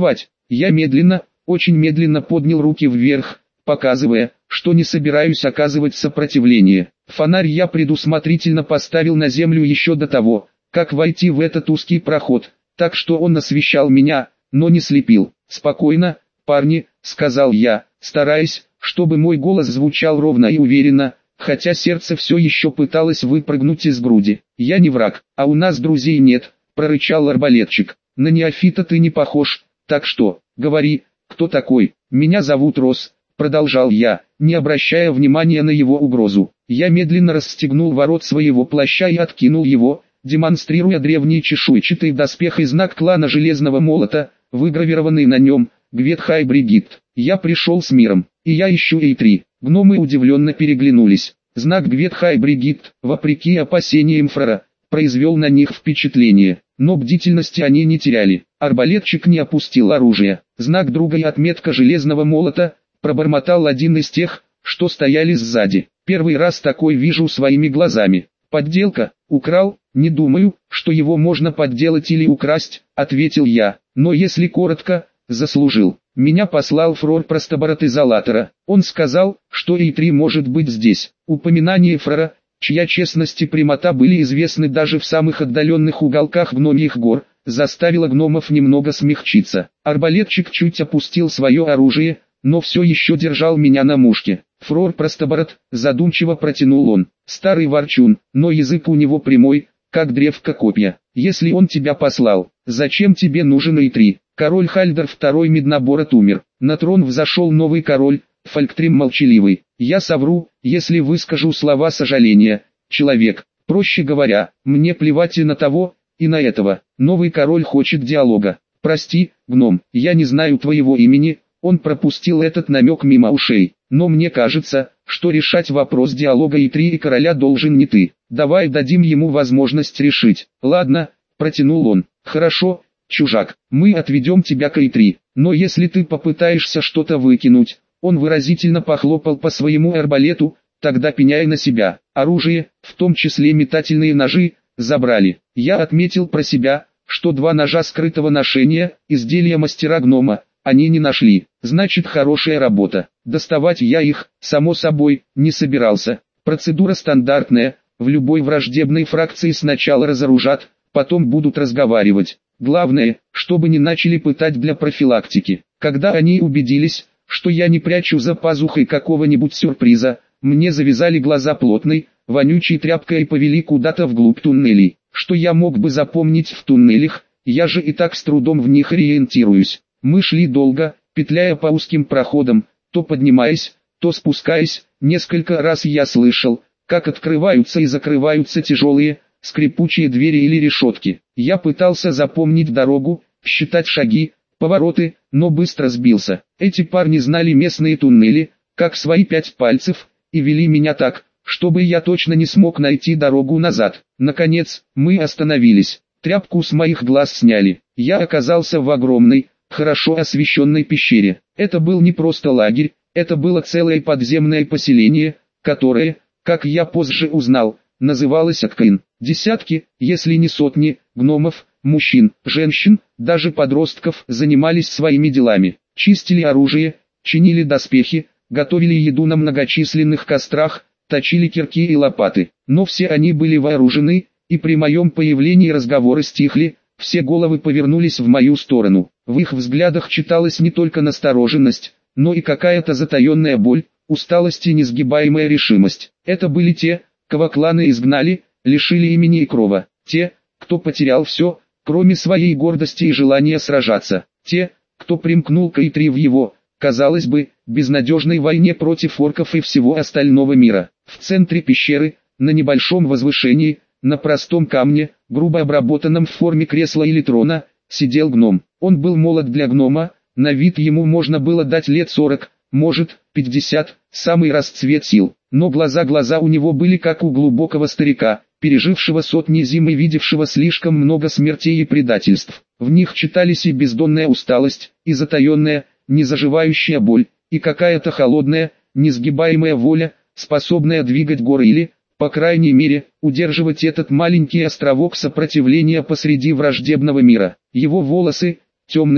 Я медленно, очень медленно поднял руки вверх, показывая, что не собираюсь оказывать сопротивление. Фонарь я предусмотрительно поставил на землю еще до того, как войти в этот узкий проход, так что он освещал меня, но не слепил. «Спокойно, парни», — сказал я, стараясь, чтобы мой голос звучал ровно и уверенно, хотя сердце все еще пыталось выпрыгнуть из груди. «Я не враг, а у нас друзей нет», — прорычал арбалетчик. «На неофита ты не похож, так что, говори, кто такой?» «Меня зовут Росс», — продолжал я, не обращая внимания на его угрозу. Я медленно расстегнул ворот своего плаща и откинул его, демонстрируя древний чешуйчатый доспех и знак клана Железного Молота, выгравированный на нем, «Гветхай Бригитт». «Я пришел с миром, и я ищу Эй три». Гномы удивленно переглянулись. Знак Гветхай Бригитт, вопреки опасениям Фрара, произвел на них впечатление, но бдительности они не теряли. Арбалетчик не опустил оружие. «Знак друга и отметка Железного Молота», пробормотал один из тех, что стояли сзади. «Первый раз такой вижу своими глазами». «Подделка, украл, не думаю, что его можно подделать или украсть», — ответил я, «но если коротко, заслужил. Меня послал Фрор Простоборот из Аллатора. Он сказал, что Эй три может быть здесь». Упоминание Фрора, чья честность и прямота были известны даже в самых отдаленных уголках гномьих гор, заставило гномов немного смягчиться. Арбалетчик чуть опустил свое оружие, но все еще держал меня на мушке. «Фрор Простоборот», задумчиво протянул он, «старый ворчун, но язык у него прямой, как древко копья. Если он тебя послал, зачем тебе нужен Эй три? Король Хальдер второй Медноборот умер. На трон взошел новый король, Фольктрим Молчаливый. Я совру, если выскажу слова сожаления. Человек, проще говоря, мне плевать и на того, и на этого. Новый король хочет диалога. Прости, гном, я не знаю твоего имени». Он пропустил этот намек мимо ушей. «Но мне кажется, что решать вопрос диалога Эй три и короля должен не ты. Давай дадим ему возможность решить». «Ладно», — протянул он. «Хорошо, чужак, мы отведем тебя к Эй три. Но если ты попытаешься что-то выкинуть», он выразительно похлопал по своему арбалету, «тогда пеняй на себя. Оружие, в том числе метательные ножи, забрали». Я отметил про себя, что два ножа скрытого ношения, изделия мастера-гнома, они не нашли. Значит, хорошая работа. Доставать я их, само собой, не собирался. Процедура стандартная, в любой враждебной фракции сначала разоружат, потом будут разговаривать. Главное, чтобы не начали пытать для профилактики. Когда они убедились, что я не прячу за пазухой какого-нибудь сюрприза, мне завязали глаза плотной, вонючей тряпкой и повели куда-то вглубь туннелей. Что я мог бы запомнить в туннелях, я же и так с трудом в них ориентируюсь. Мы шли долго, петляя по узким проходам, то поднимаясь, то спускаясь. Несколько раз я слышал, как открываются и закрываются тяжелые, скрипучие двери или решетки. Я пытался запомнить дорогу, считать шаги, повороты, но быстро сбился. Эти парни знали местные туннели, как свои пять пальцев, и вели меня так, чтобы я точно не смог найти дорогу назад. Наконец, мы остановились. Тряпку с моих глаз сняли. Я оказался в огромной, хорошо освещенной пещере. Это был не просто лагерь, это было целое подземное поселение, которое, как я позже узнал, называлось Аккаин. Десятки, если не сотни, гномов, мужчин, женщин, даже подростков занимались своими делами. Чистили оружие, чинили доспехи, готовили еду на многочисленных кострах, точили кирки и лопаты. Но все они были вооружены, и при моем появлении разговоры стихли, все головы повернулись в мою сторону. В их взглядах читалась не только настороженность, но и какая-то затаенная боль, усталость и несгибаемая решимость. Это были те, кого кланы изгнали, лишили имени и крова. Те, кто потерял все, кроме своей гордости и желания сражаться. Те, кто примкнул к Эй три в его, казалось бы, безнадежной войне против орков и всего остального мира. В центре пещеры, на небольшом возвышении, на простом камне, грубо обработанном в форме кресла или трона, сидел гном. Он был молод для гнома, на вид ему можно было дать лет сорок, может, пятьдесят, самый расцвет сил. Но глаза-глаза у него были как у глубокого старика, пережившего сотни зим и видевшего слишком много смертей и предательств. В них читались и бездонная усталость, и затаенная, незаживающая боль, и какая-то холодная, несгибаемая воля, способная двигать горы или, по крайней мере, удерживать этот маленький островок сопротивления посреди враждебного мира. Его волосы, темные,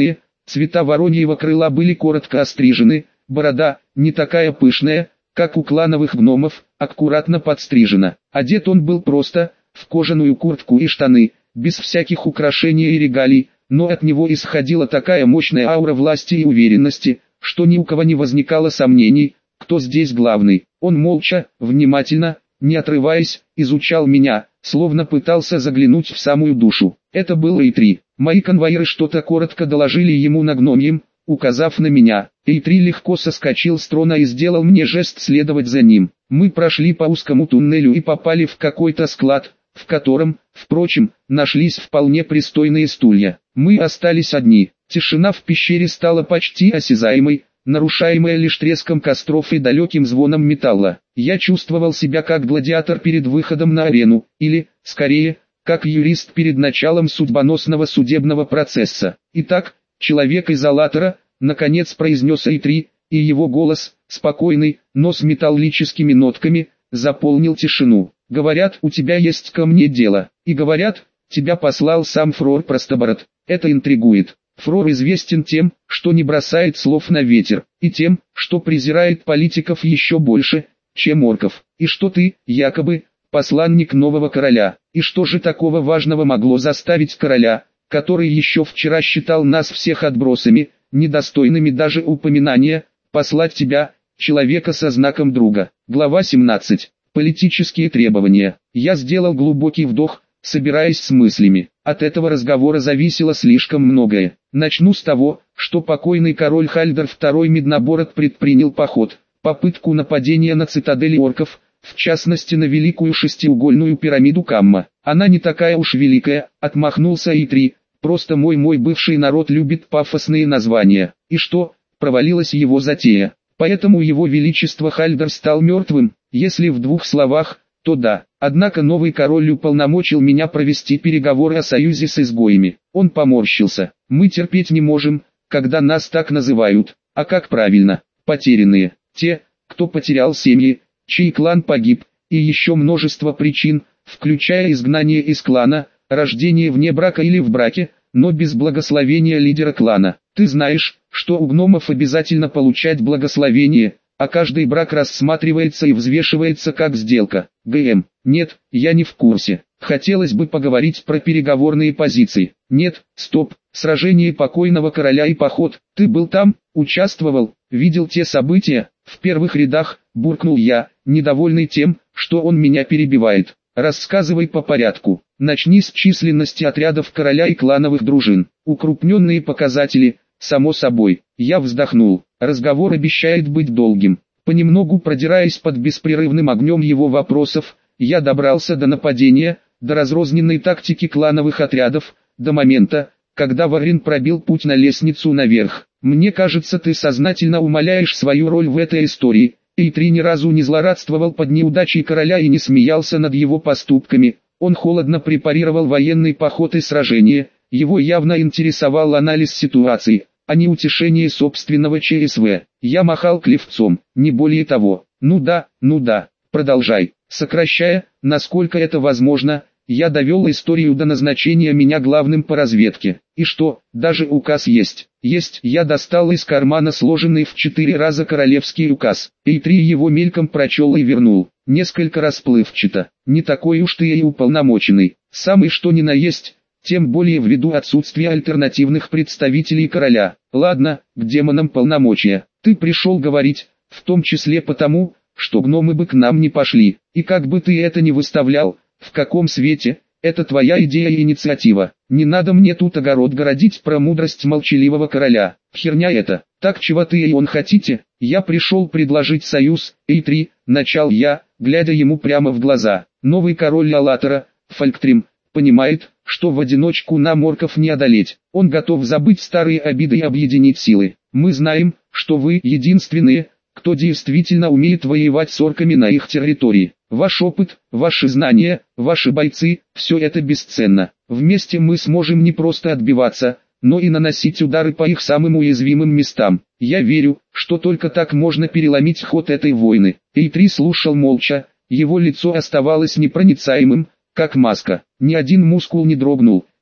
Цвета вороньего крыла были коротко острижены, борода, не такая пышная, как у клановых гномов, аккуратно подстрижена. Одет он был просто, в кожаную куртку и штаны, без всяких украшений и регалий, но от него исходила такая мощная аура власти и уверенности, что ни у кого не возникало сомнений, кто здесь главный. Он молча, внимательно, не отрываясь, изучал меня, словно пытался заглянуть в самую душу. Это был Эйтри. Мои конвоиры что-то коротко доложили ему на гномьем, указав на меня. Эйтри легко соскочил с трона и сделал мне жест следовать за ним. Мы прошли по узкому туннелю и попали в какой-то склад, в котором, впрочем, нашлись вполне пристойные стулья. Мы остались одни. Тишина в пещере стала почти осязаемой, нарушаемая лишь треском костров и далеким звоном металла. Я чувствовал себя как гладиатор перед выходом на арену, или, скорее, как юрист перед началом судьбоносного судебного процесса. Итак, человек-изолятора, наконец произнес Эйтри, и его голос, спокойный, но с металлическими нотками, заполнил тишину. Говорят, у тебя есть ко мне дело, и говорят, тебя послал сам Фрор Простобород. Это интригует. Фрор известен тем, что не бросает слов на ветер, и тем, что презирает политиков еще больше, чем орков, и что ты, якобы, посланник нового короля. И что же такого важного могло заставить короля, который еще вчера считал нас всех отбросами, недостойными даже упоминания, послать тебя, человека со знаком друга. Глава семнадцать. Политические требования. Я сделал глубокий вдох, собираясь с мыслями. От этого разговора зависело слишком многое. Начну с того, что покойный король Хальдер второй Меднобород предпринял поход, попытку нападения на цитадели орков, в частности на великую шестиугольную пирамиду Камма. Она не такая уж великая, отмахнулся Эйтри, просто мой мой бывший народ любит пафосные названия. И что, провалилась его затея. Поэтому его величество Хальдер стал мертвым, если в двух словах, то да. Однако новый король уполномочил меня провести переговоры о союзе с изгоями. Он поморщился. Мы терпеть не можем, когда нас так называют. А как правильно? Потерянные. Те, кто потерял семьи, чей клан погиб, и еще множество причин, включая изгнание из клана, рождение вне брака или в браке, но без благословения лидера клана. Ты знаешь, что у гномов обязательно получать благословение, а каждый брак рассматривается и взвешивается как сделка. ГМ. Нет, я не в курсе. Хотелось бы поговорить про переговорные позиции. Нет, стоп, сражение покойного короля и поход. Ты был там, участвовал, видел те события? В первых рядах, буркнул я, недовольный тем, что он меня перебивает. Рассказывай по порядку. Начни с численности отрядов короля и клановых дружин. Укрупненные показатели, само собой. Я вздохнул. Разговор обещает быть долгим. Понемногу продираясь под беспрерывным огнем его вопросов, я добрался до нападения, до разрозненной тактики клановых отрядов, до момента, когда Варин пробил путь на лестницу наверх. Мне кажется, ты сознательно умаляешь свою роль в этой истории. Эйтри ни разу не злорадствовал под неудачей короля и не смеялся над его поступками. Он холодно препарировал военный поход и сражение. Его явно интересовал анализ ситуации, а не утешение собственного ЧСВ. Я махал клевцом, не более того. Ну да, ну да, продолжай. Сокращая, насколько это возможно, я довел историю до назначения меня главным по разведке. И что, даже указ есть? Есть. Я достал из кармана сложенный в четыре раза королевский указ. Эйтри его мельком прочел и вернул. Несколько расплывчато. Не такой уж ты и уполномоченный. Самый что ни на есть, тем более ввиду отсутствия альтернативных представителей короля. Ладно, к демонам полномочия. Ты пришел говорить, в том числе потому, что гномы бы к нам не пошли. И как бы ты это ни выставлял, в каком свете, это твоя идея и инициатива. Не надо мне тут огород городить про мудрость молчаливого короля. Херня это. Так чего ты и он хотите? Я пришел предложить союз, Эйтри, начал я, глядя ему прямо в глаза. Новый король Алатора, Фольктрим, понимает, что в одиночку нам орков не одолеть. Он готов забыть старые обиды и объединить силы. Мы знаем, что вы единственные, кто действительно умеет воевать с орками на их территории. Ваш опыт, ваши знания, ваши бойцы, все это бесценно. Вместе мы сможем не просто отбиваться, но и наносить удары по их самым уязвимым местам. Я верю, что только так можно переломить ход этой войны. Эйтри слушал молча, его лицо оставалось непроницаемым, как маска. Ни один мускул не дрогнул,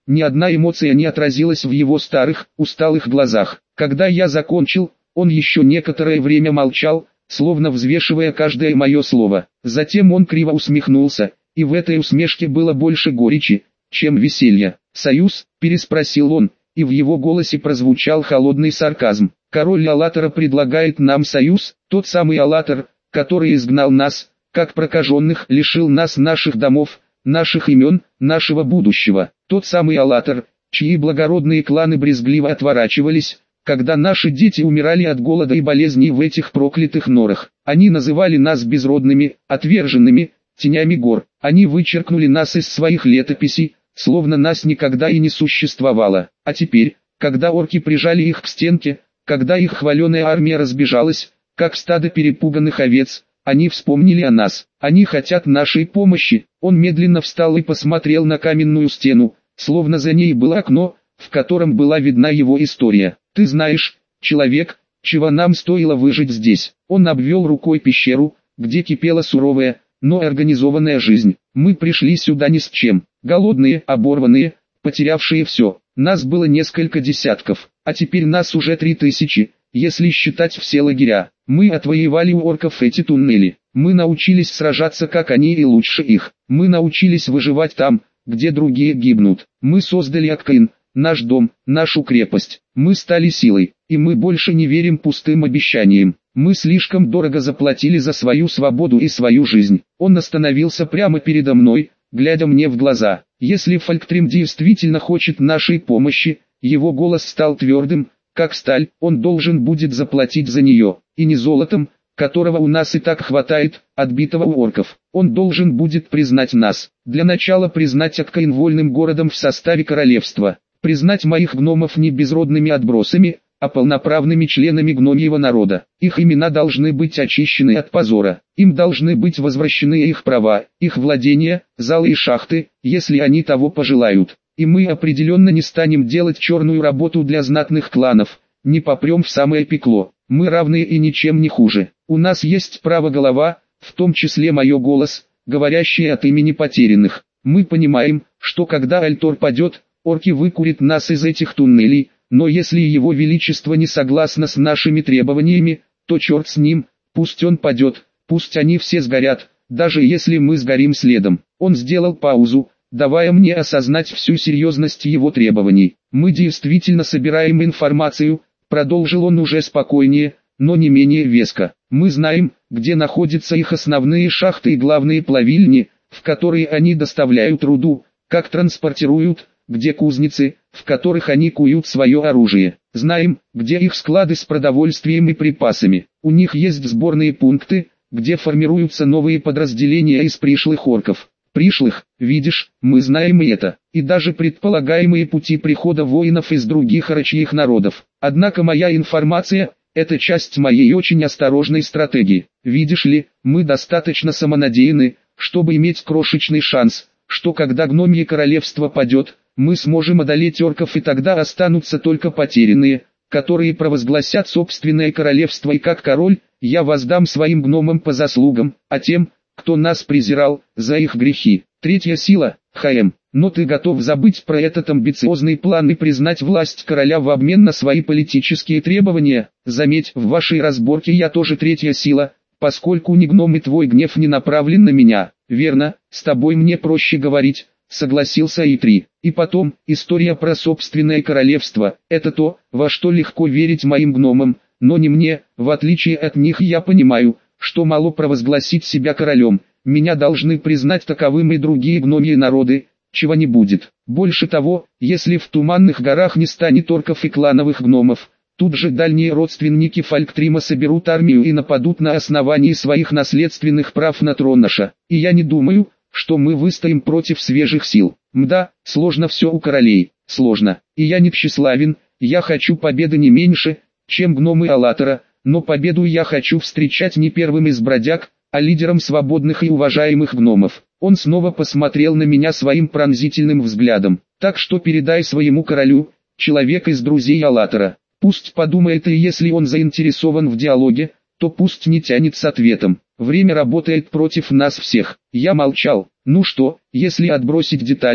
ни одна эмоция не отразилась в его старых, усталых глазах. Когда я закончил, он еще некоторое время молчал, словно взвешивая каждое мое слово. Затем он криво усмехнулся, и в этой усмешке было больше горечи, чем веселья. «Союз?» – переспросил он, и в его голосе прозвучал холодный сарказм. «Король Аллатора предлагает нам союз, тот самый Аллатор, который изгнал нас, как прокаженных, лишил нас наших домов, наших имен, нашего будущего. Тот самый Аллатор, чьи благородные кланы брезгливо отворачивались, когда наши дети умирали от голода и болезней в этих проклятых норах. Они называли нас безродными, отверженными, тенями гор. Они вычеркнули нас из своих летописей, словно нас никогда и не существовало. А теперь, когда орки прижали их к стенке, когда их хваленая армия разбежалась, как стадо перепуганных овец, они вспомнили о нас. Они хотят нашей помощи». Он медленно встал и посмотрел на каменную стену, словно за ней было окно, в котором была видна его история. «Ты знаешь, человек, чего нам стоило выжить здесь». Он обвел рукой пещеру, где кипела суровая, но организованная жизнь. «Мы пришли сюда ни с чем, голодные, оборванные, потерявшие все. Нас было несколько десятков, а теперь нас уже три тысячи, если считать все лагеря. Мы отвоевали у орков эти туннели. Мы научились сражаться как они и лучше их. Мы научились выживать там, где другие гибнут. Мы создали Аккаин, наш дом, нашу крепость. Мы стали силой, и мы больше не верим пустым обещаниям. Мы слишком дорого заплатили за свою свободу и свою жизнь». Он остановился прямо передо мной, глядя мне в глаза. «Если Фольктрим действительно хочет нашей помощи», его голос стал твердым, как сталь, «он должен будет заплатить за нее, и не золотом, которого у нас и так хватает, отбитого у орков. Он должен будет признать нас. Для начала признать Аккаин вольным городом в составе королевства. Признать моих гномов не безродными отбросами, а полноправными членами гномьего народа. Их имена должны быть очищены от позора. Им должны быть возвращены их права, их владения, залы и шахты, если они того пожелают. И мы определенно не станем делать черную работу для знатных кланов, не попрем в самое пекло. Мы равны и ничем не хуже. У нас есть право голова, в том числе мое голос, говорящий от имени потерянных. Мы понимаем, что когда Альтор падет, орки выкурят нас из этих туннелей, но если его величество не согласно с нашими требованиями, то черт с ним, пусть он падет, пусть они все сгорят, даже если мы сгорим следом». Он сделал паузу, давая мне осознать всю серьезность его требований. «Мы действительно собираем информацию», продолжил он уже спокойнее, но не менее веско. «Мы знаем, где находятся их основные шахты и главные плавильни, в которые они доставляют руду, как транспортируют, где кузницы, в которых они куют свое оружие. Знаем, где их склады с продовольствием и припасами. У них есть сборные пункты, где формируются новые подразделения из пришлых орков. Пришлых, видишь, мы знаем и это, и даже предполагаемые пути прихода воинов из других орочьих народов. Однако моя информация – это часть моей очень осторожной стратегии. Видишь ли, мы достаточно самонадеянны, чтобы иметь крошечный шанс, что когда гномье королевство падет, мы сможем одолеть орков, и тогда останутся только потерянные, которые провозгласят собственное королевство, и как король, я воздам своим гномам по заслугам, а тем, кто нас презирал, за их грехи. Третья сила, ХМ. Но ты готов забыть про этот амбициозный план и признать власть короля в обмен на свои политические требования? Заметь, в вашей разборке я тоже третья сила, поскольку ни гном и твой гнев не направлен на меня. Верно, с тобой мне проще говорить, согласился Итри. И потом, история про собственное королевство, это то, во что легко верить моим гномам, но не мне. В отличие от них я понимаю, что мало провозгласить себя королем, меня должны признать таковым и другие гномьи народы, чего не будет. Больше того, если в Туманных горах не станет орков и клановых гномов, тут же дальние родственники Фолктрима соберут армию и нападут на основании своих наследственных прав на Тронноша. И я не думаю, что мы выстоим против свежих сил. Мда, сложно все у королей, сложно. И я не тщеславен, я хочу победы не меньше, чем гномы Аллатора, но победу я хочу встречать не первым из бродяг, а лидером свободных и уважаемых гномов. Он снова посмотрел на меня своим пронзительным взглядом. Так что передай своему королю, человек из друзей Аллатора. Пусть подумает, и если он заинтересован в диалоге, то пусть не тянет с ответом. Время работает против нас всех. Я молчал. Ну что, если отбросить детали,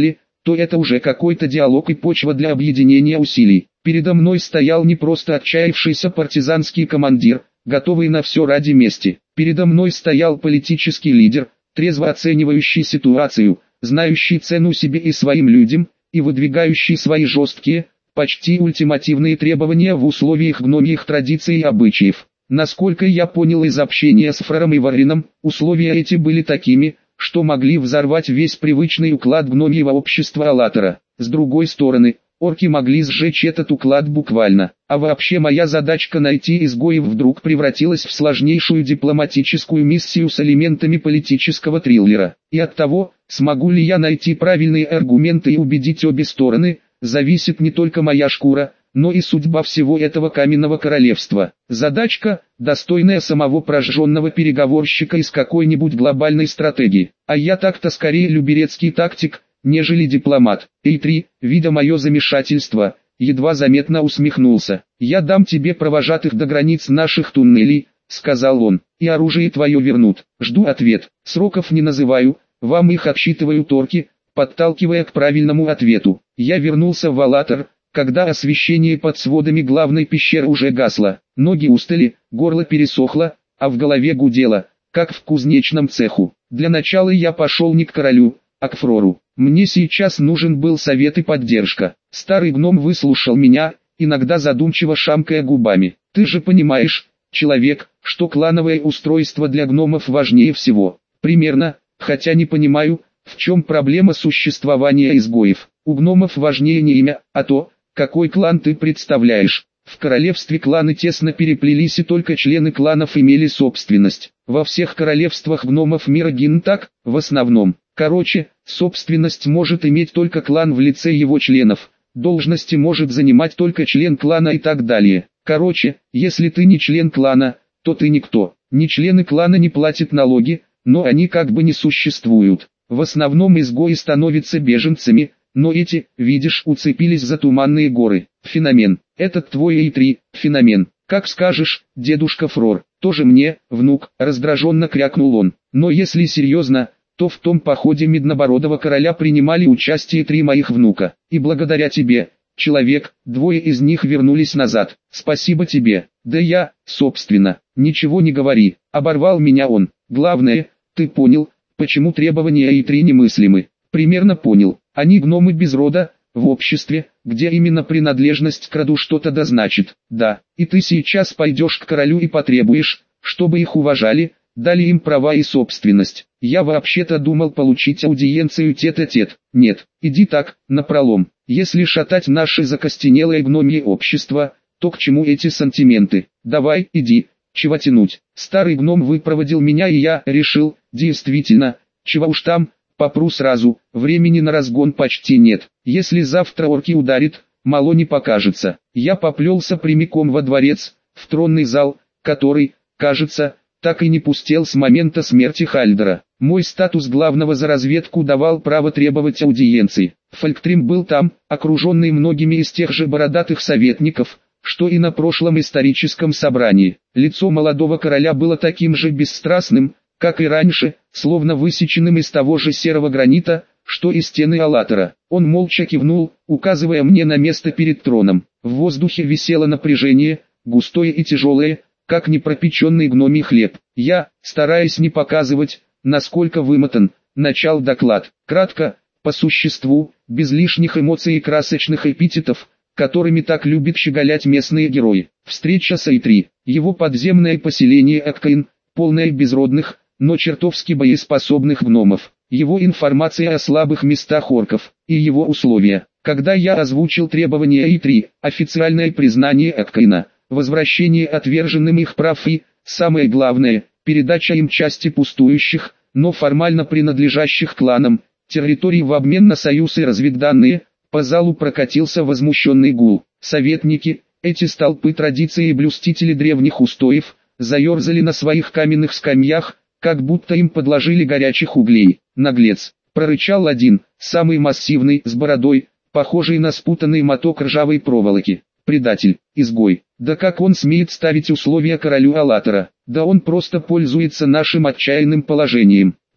то это уже какой-то диалог и почва для объединения усилий. Передо мной стоял не просто отчаявшийся партизанский командир, готовый на все ради мести. Передо мной стоял политический лидер, трезво оценивающий ситуацию, знающий цену себе и своим людям, и выдвигающий свои жесткие, почти ультимативные требования в условиях гномьих традиций и обычаев. Насколько я понял из общения с Фрером и Варином, условия эти были такими, что могли взорвать весь привычный уклад гномьего общества Аллатора. С другой стороны, орки могли сжечь этот уклад буквально. А вообще моя задачка найти изгоев вдруг превратилась в сложнейшую дипломатическую миссию с элементами политического триллера. И от того, смогу ли я найти правильные аргументы и убедить обе стороны, зависит не только моя шкура, но и судьба всего этого каменного королевства. Задачка, достойная самого прожженного переговорщика из какой-нибудь глобальной стратегии. А я так-то скорее люберецкий тактик, нежели дипломат. Эй три, видя мое замешательство, едва заметно усмехнулся. «Я дам тебе провожатых до границ наших туннелей», — сказал он, — «и оружие твое вернут. Жду ответ. Сроков не называю, вам их отсчитывают орки», подталкивая к правильному ответу. Я вернулся в Аллатор, когда освещение под сводами главной пещеры уже гасло. Ноги устали, горло пересохло, а в голове гудело, как в кузнечном цеху. Для начала я пошел не к королю, а к Фрору. Мне сейчас нужен был совет и поддержка. Старый гном выслушал меня, иногда задумчиво шамкая губами. «Ты же понимаешь, человек, что клановое устройство для гномов важнее всего». «Примерно, хотя не понимаю, в чем проблема существования изгоев. У гномов важнее не имя, а то, какой клан ты представляешь». В королевстве кланы тесно переплелись, и только члены кланов имели собственность. Во всех королевствах гномов мира гин так, в основном. Короче, собственность может иметь только клан в лице его членов, должности может занимать только член клана и так далее. Короче, если ты не член клана, то ты никто. Не члены клана не платят налоги, но они как бы не существуют. В основном изгои становятся беженцами, но эти, видишь, уцепились за туманные горы. Феномен. Этот твой Эй три, феномен. Как скажешь, дедушка Фрор. Тоже мне, внук, раздраженно крякнул он. Но если серьезно, то в том походе Меднобородого короля принимали участие три моих внука. И благодаря тебе, человек, двое из них вернулись назад. Спасибо тебе. Да я, собственно, ничего не говори. Оборвал меня он. Главное, ты понял, почему требования Эй три немыслимы. Примерно понял. Они гномы без рода, в обществе, где именно принадлежность к роду что-то да значит. Да, и ты сейчас пойдешь к королю и потребуешь, чтобы их уважали, дали им права и собственность. Я вообще-то думал получить аудиенцию тет-а-тет. Нет, иди так, напролом. Если шатать наше закостенелое гномье общество, то к чему эти сантименты? Давай, иди, чего тянуть. Старый гном выпроводил меня, и я решил, действительно, чего уж там, попру сразу, времени на разгон почти нет. Если завтра орки ударит, мало не покажется. Я поплелся прямиком во дворец, в тронный зал, который, кажется, так и не пустел с момента смерти Хальдера. Мой статус главного за разведку давал право требовать аудиенции. Фольктрим был там, окруженный многими из тех же бородатых советников, что и на прошлом историческом собрании. Лицо молодого короля было таким же бесстрастным, как и раньше, словно высеченным из того же серого гранита, что и стены Аллатора. Он молча кивнул, указывая мне на место перед троном. В воздухе висело напряжение, густое и тяжелое, как непропеченный гномий хлеб. Я, стараясь не показывать, насколько вымотан, начал доклад. Кратко, по существу, без лишних эмоций и красочных эпитетов, которыми так любят щеголять местные герои. Встреча с Эй три. Его подземное поселение Эккаин, полное безродных, но чертовски боеспособных гномов. Его информация о слабых местах орков, и его условия. Когда я озвучил требования Эй три, официальное признание Эккаина, возвращение отверженным их прав и, самое главное, передача им части пустующих, но формально принадлежащих кланам, территорий в обмен на союз и разведданные, по залу прокатился возмущенный гул. Советники, эти столпы традиций и блюстители древних устоев, заерзали на своих каменных скамьях, как будто им подложили горячих углей. Наглец, прорычал один, самый массивный, с бородой, похожий на спутанный моток ржавой проволоки. Предатель, изгой. Да как он смеет ставить условия королю Аллатора? Да он просто пользуется нашим отчаянным положением.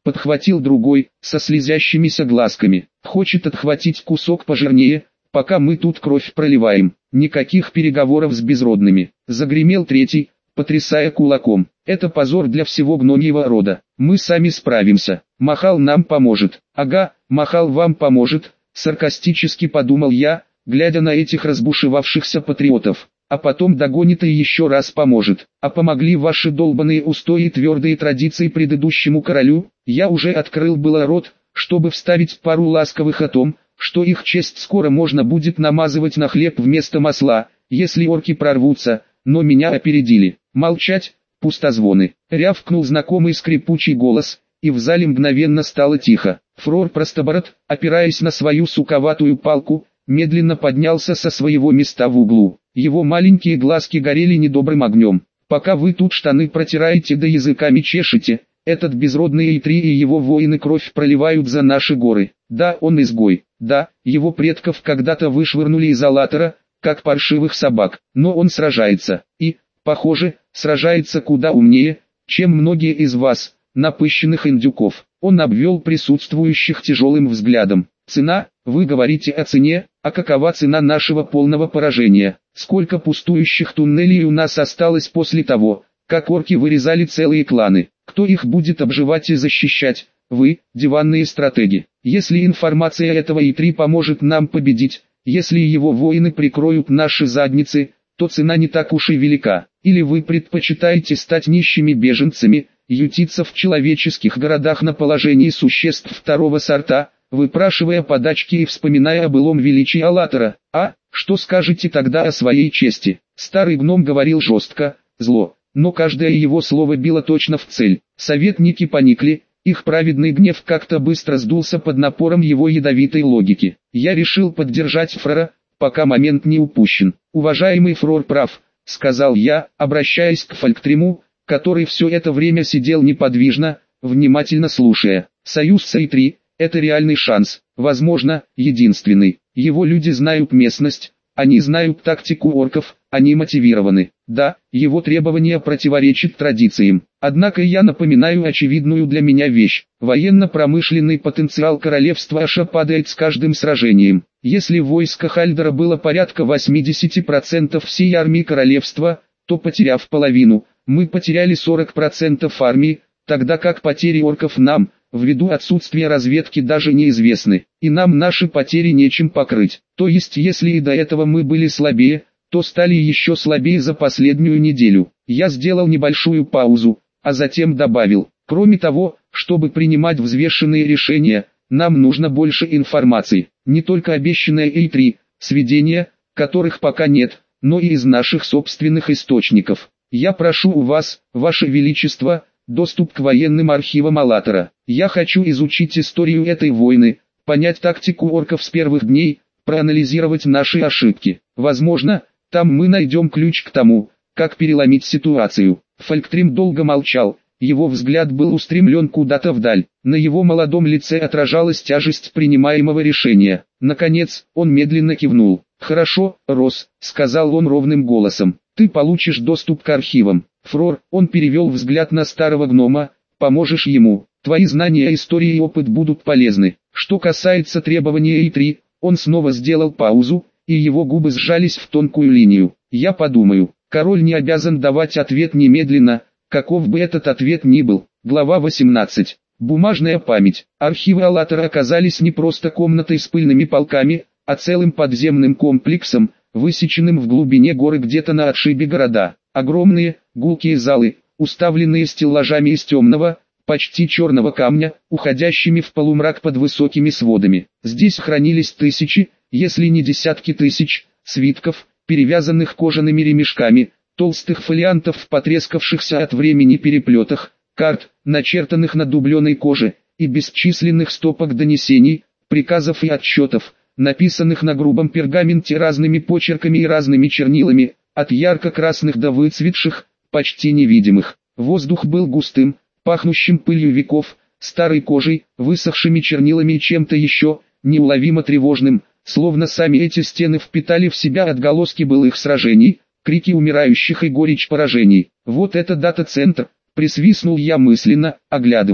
подхватил другой, со слезящимися глазками. Хочет отхватить кусок пожирнее, пока мы тут кровь проливаем. Никаких переговоров с безродными. Загремел третий, потрясая кулаком. Это позор для всего гномьего рода. Мы сами справимся. Махал нам поможет. Ага, Махал вам поможет, саркастически подумал я, глядя на этих разбушевавшихся патриотов. А потом догонит и еще раз поможет. А помогли ваши долбаные устои и твердые традиции предыдущему королю? Я уже открыл было рот, чтобы вставить пару ласковых о том, что их честь скоро можно будет намазывать на хлеб вместо масла, если орки прорвутся, но меня опередили. Молчать, пустозвоны. Рявкнул знакомый скрипучий голос, и в зале мгновенно стало тихо. Фрор Простобород, опираясь на свою суковатую палку, медленно поднялся со своего места в углу. Его маленькие глазки горели недобрым огнем. «Пока вы тут штаны протираете да языками чешете, этот безродный Эйтри и его воины кровь проливают за наши горы. Да, он изгой. Да, его предков когда-то вышвырнули из Алатора, как паршивых собак. Но он сражается. И, похоже, сражается куда умнее, чем многие из вас, напыщенных индюков». Он обвел присутствующих тяжелым взглядом. «Цена? Вы говорите о цене, а какова цена нашего полного поражения? Сколько пустующих туннелей у нас осталось после того, как орки вырезали целые кланы? Кто их будет обживать и защищать? Вы, диванные стратеги. Если информация этого И три поможет нам победить, если его воины прикроют наши задницы, то цена не так уж и велика. Или вы предпочитаете стать нищими беженцами, ютиться в человеческих городах на положении существ второго сорта, выпрашивая подачки и вспоминая о былом величии Алатора? А, что скажете тогда о своей чести?» Старый гном говорил жестко, зло, но каждое его слово било точно в цель. Советники поникли, их праведный гнев как-то быстро сдулся под напором его ядовитой логики. Я решил поддержать Фрора, пока момент не упущен. «Уважаемый Фрор прав», — сказал я, обращаясь к Фолктриму, который все это время сидел неподвижно, внимательно слушая. «Союз с И три — это реальный шанс, возможно, единственный. Его люди знают местность, они знают тактику орков, они мотивированы. Да, его требования противоречат традициям. Однако я напоминаю очевидную для меня вещь. Военно-промышленный потенциал королевства Аша падает с каждым сражением. Если в войсках Альдора было порядка восемьдесят процентов всей армии королевства, то, потеряв половину, мы потеряли сорок процентов армии, тогда как потери орков нам, ввиду отсутствия разведки, даже неизвестны, и нам наши потери нечем покрыть. То есть если и до этого мы были слабее, то стали еще слабее за последнюю неделю». Я сделал небольшую паузу, а затем добавил: «Кроме того, чтобы принимать взвешенные решения, нам нужно больше информации, не только обещанная И три, сведения, которых пока нет, но и из наших собственных источников. Я прошу у вас, Ваше Величество, доступ к военным архивам Алатора. Я хочу изучить историю этой войны, понять тактику орков с первых дней, проанализировать наши ошибки. Возможно, там мы найдем ключ к тому, как переломить ситуацию». Фолктрим долго молчал, его взгляд был устремлен куда-то вдаль, на его молодом лице отражалась тяжесть принимаемого решения. Наконец, он медленно кивнул. «Хорошо, Рос», — сказал он ровным голосом, — «ты получишь доступ к архивам. Фрор», — он перевел взгляд на старого гнома, — «поможешь ему. Твои знания истории и опыт будут полезны. Что касается требования И три», он снова сделал паузу, и его губы сжались в тонкую линию. «Я подумаю. Король не обязан давать ответ немедленно, каков бы этот ответ ни был». Глава восемнадцать. Бумажная память. Архивы Алатора оказались не просто комнатой с пыльными полками, а целым подземным комплексом, высеченным в глубине горы где-то на отшибе города. Огромные, гулкие залы, уставленные стеллажами из темного, почти черного камня, уходящими в полумрак под высокими сводами. Здесь хранились тысячи, если не десятки тысяч, свитков, перевязанных кожаными ремешками, толстых фолиантов в потрескавшихся от времени переплетах, карт, начертанных на дубленой коже, и бесчисленных стопок донесений, приказов и отчетов, написанных на грубом пергаменте разными почерками и разными чернилами, от ярко-красных до выцветших, почти невидимых. Воздух был густым, пахнущим пылью веков, старой кожей, высохшими чернилами и чем-то еще, неуловимо тревожным, словно сами эти стены впитали в себя отголоски былых сражений, крики умирающих и горечь поражений. «Вот это дата-центр», — присвистнул я мысленно, оглядываясь.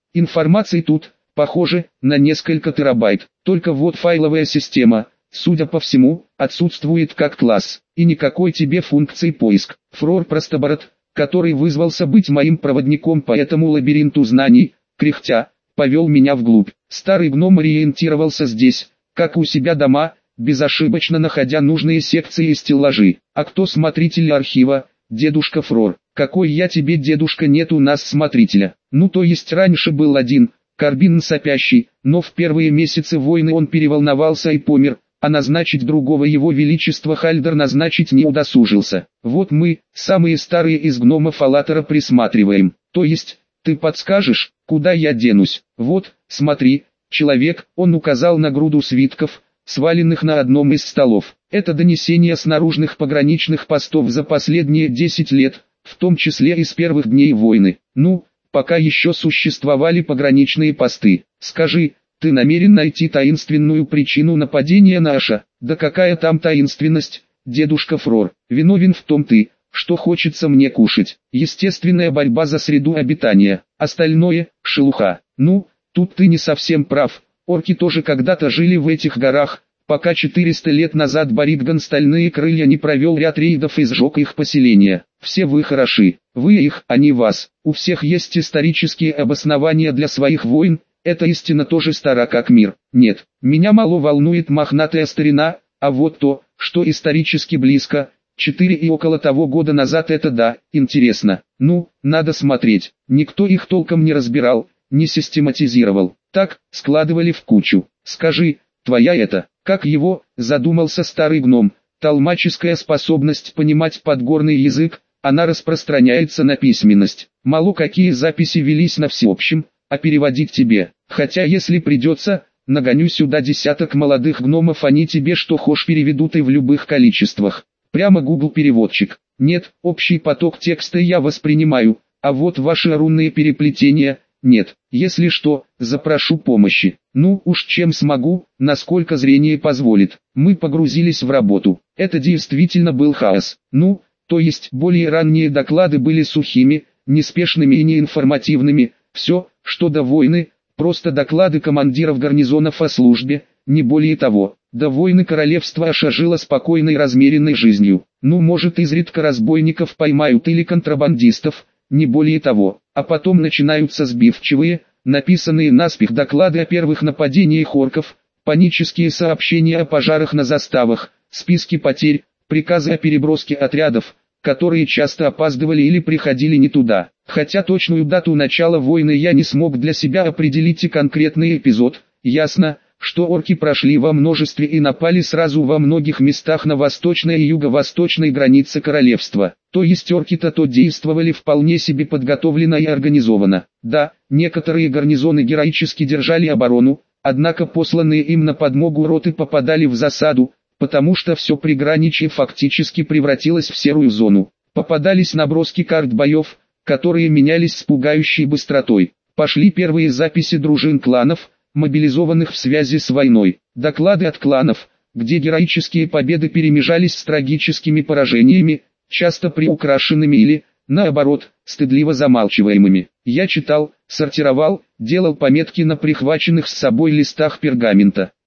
Информации тут, похоже, на несколько терабайт. Только вот файловая система, судя по всему, отсутствует как класс. И никакой тебе функции поиск. Фрор Простобород, который вызвался быть моим проводником по этому лабиринту знаний, кряхтя, повел меня вглубь. Старый гном ориентировался здесь, как у себя дома, безошибочно находя нужные секции и стеллажи. А кто смотритель архива? Дедушка Фрор. Какой я тебе дедушка, нет у нас смотрителя. Ну то есть раньше был один, Карбин Сопящий, но в первые месяцы войны он переволновался и помер, а назначить другого его величества Хальдер назначить не удосужился. Вот мы, самые старые из гномов Аллатора, присматриваем. То есть, ты подскажешь, куда я денусь? Вот, смотри, человек, он указал на груду свитков, сваленных на одном из столов. Это донесение с наружных пограничных постов за последние десять лет, в том числе и с первых дней войны. Ну, пока еще существовали пограничные посты. Скажи, ты намерен найти таинственную причину нападения на Аша? Да какая там таинственность, дедушка Фрор? Виновен в том ты, что хочется мне кушать. Естественная борьба за среду обитания. Остальное – шелуха. Ну, тут ты не совсем прав. Орки тоже когда-то жили в этих горах, пока четыреста лет назад Боридган Стальные Крылья не провел ряд рейдов и сжег их поселения. Все вы хороши, вы их, а не вас. У всех есть исторические обоснования для своих войн, эта истина тоже стара как мир. Нет, меня мало волнует мохнатая старина, а вот то, что исторически близко, четыре и около того года назад, это да, интересно. Ну, надо смотреть. Никто их толком не разбирал, не систематизировал. Так, складывали в кучу. Скажи, твоя это, как его, задумался старый гном, толмаческая способность понимать подгорный язык, она распространяется на письменность. Мало какие записи велись на всеобщем, а переводить тебе. Хотя если придется, нагоню сюда десяток молодых гномов, они тебе что хошь переведут и в любых количествах. Прямо Google переводчик. Нет, общий поток текста я воспринимаю, а вот ваши рунные переплетения, нет. Если что, запрошу помощи. Ну уж чем смогу, насколько зрение позволит. Мы погрузились в работу. Это действительно был хаос. Ну, то есть более ранние доклады были сухими, неспешными и неинформативными. Все, что до войны, просто доклады командиров гарнизонов о службе, не более того. До войны королевство Аша жило спокойной размеренной жизнью. Ну может изредка разбойников поймают или контрабандистов, не более того. А потом начинаются сбивчивые, написанные наспех доклады о первых нападениях орков, панические сообщения о пожарах на заставах, списки потерь, приказы о переброске отрядов, которые часто опаздывали или приходили не туда. Хотя точную дату начала войны я не смог для себя определить и конкретный эпизод, ясно, что орки прошли во множестве и напали сразу во многих местах на восточной и юго-восточной границе королевства. То есть орки-то то действовали вполне себе подготовленно и организованно. Да, некоторые гарнизоны героически держали оборону, однако посланные им на подмогу роты попадали в засаду, потому что все приграничье фактически превратилось в серую зону. Попадались наброски карт боев, которые менялись с пугающей быстротой. Пошли первые записи дружин кланов, мобилизованных в связи с войной. Доклады от кланов, где героические победы перемежались с трагическими поражениями, часто приукрашенными или, наоборот, стыдливо замалчиваемыми. Я читал, сортировал, делал пометки на прихваченных с собой листах пергамента.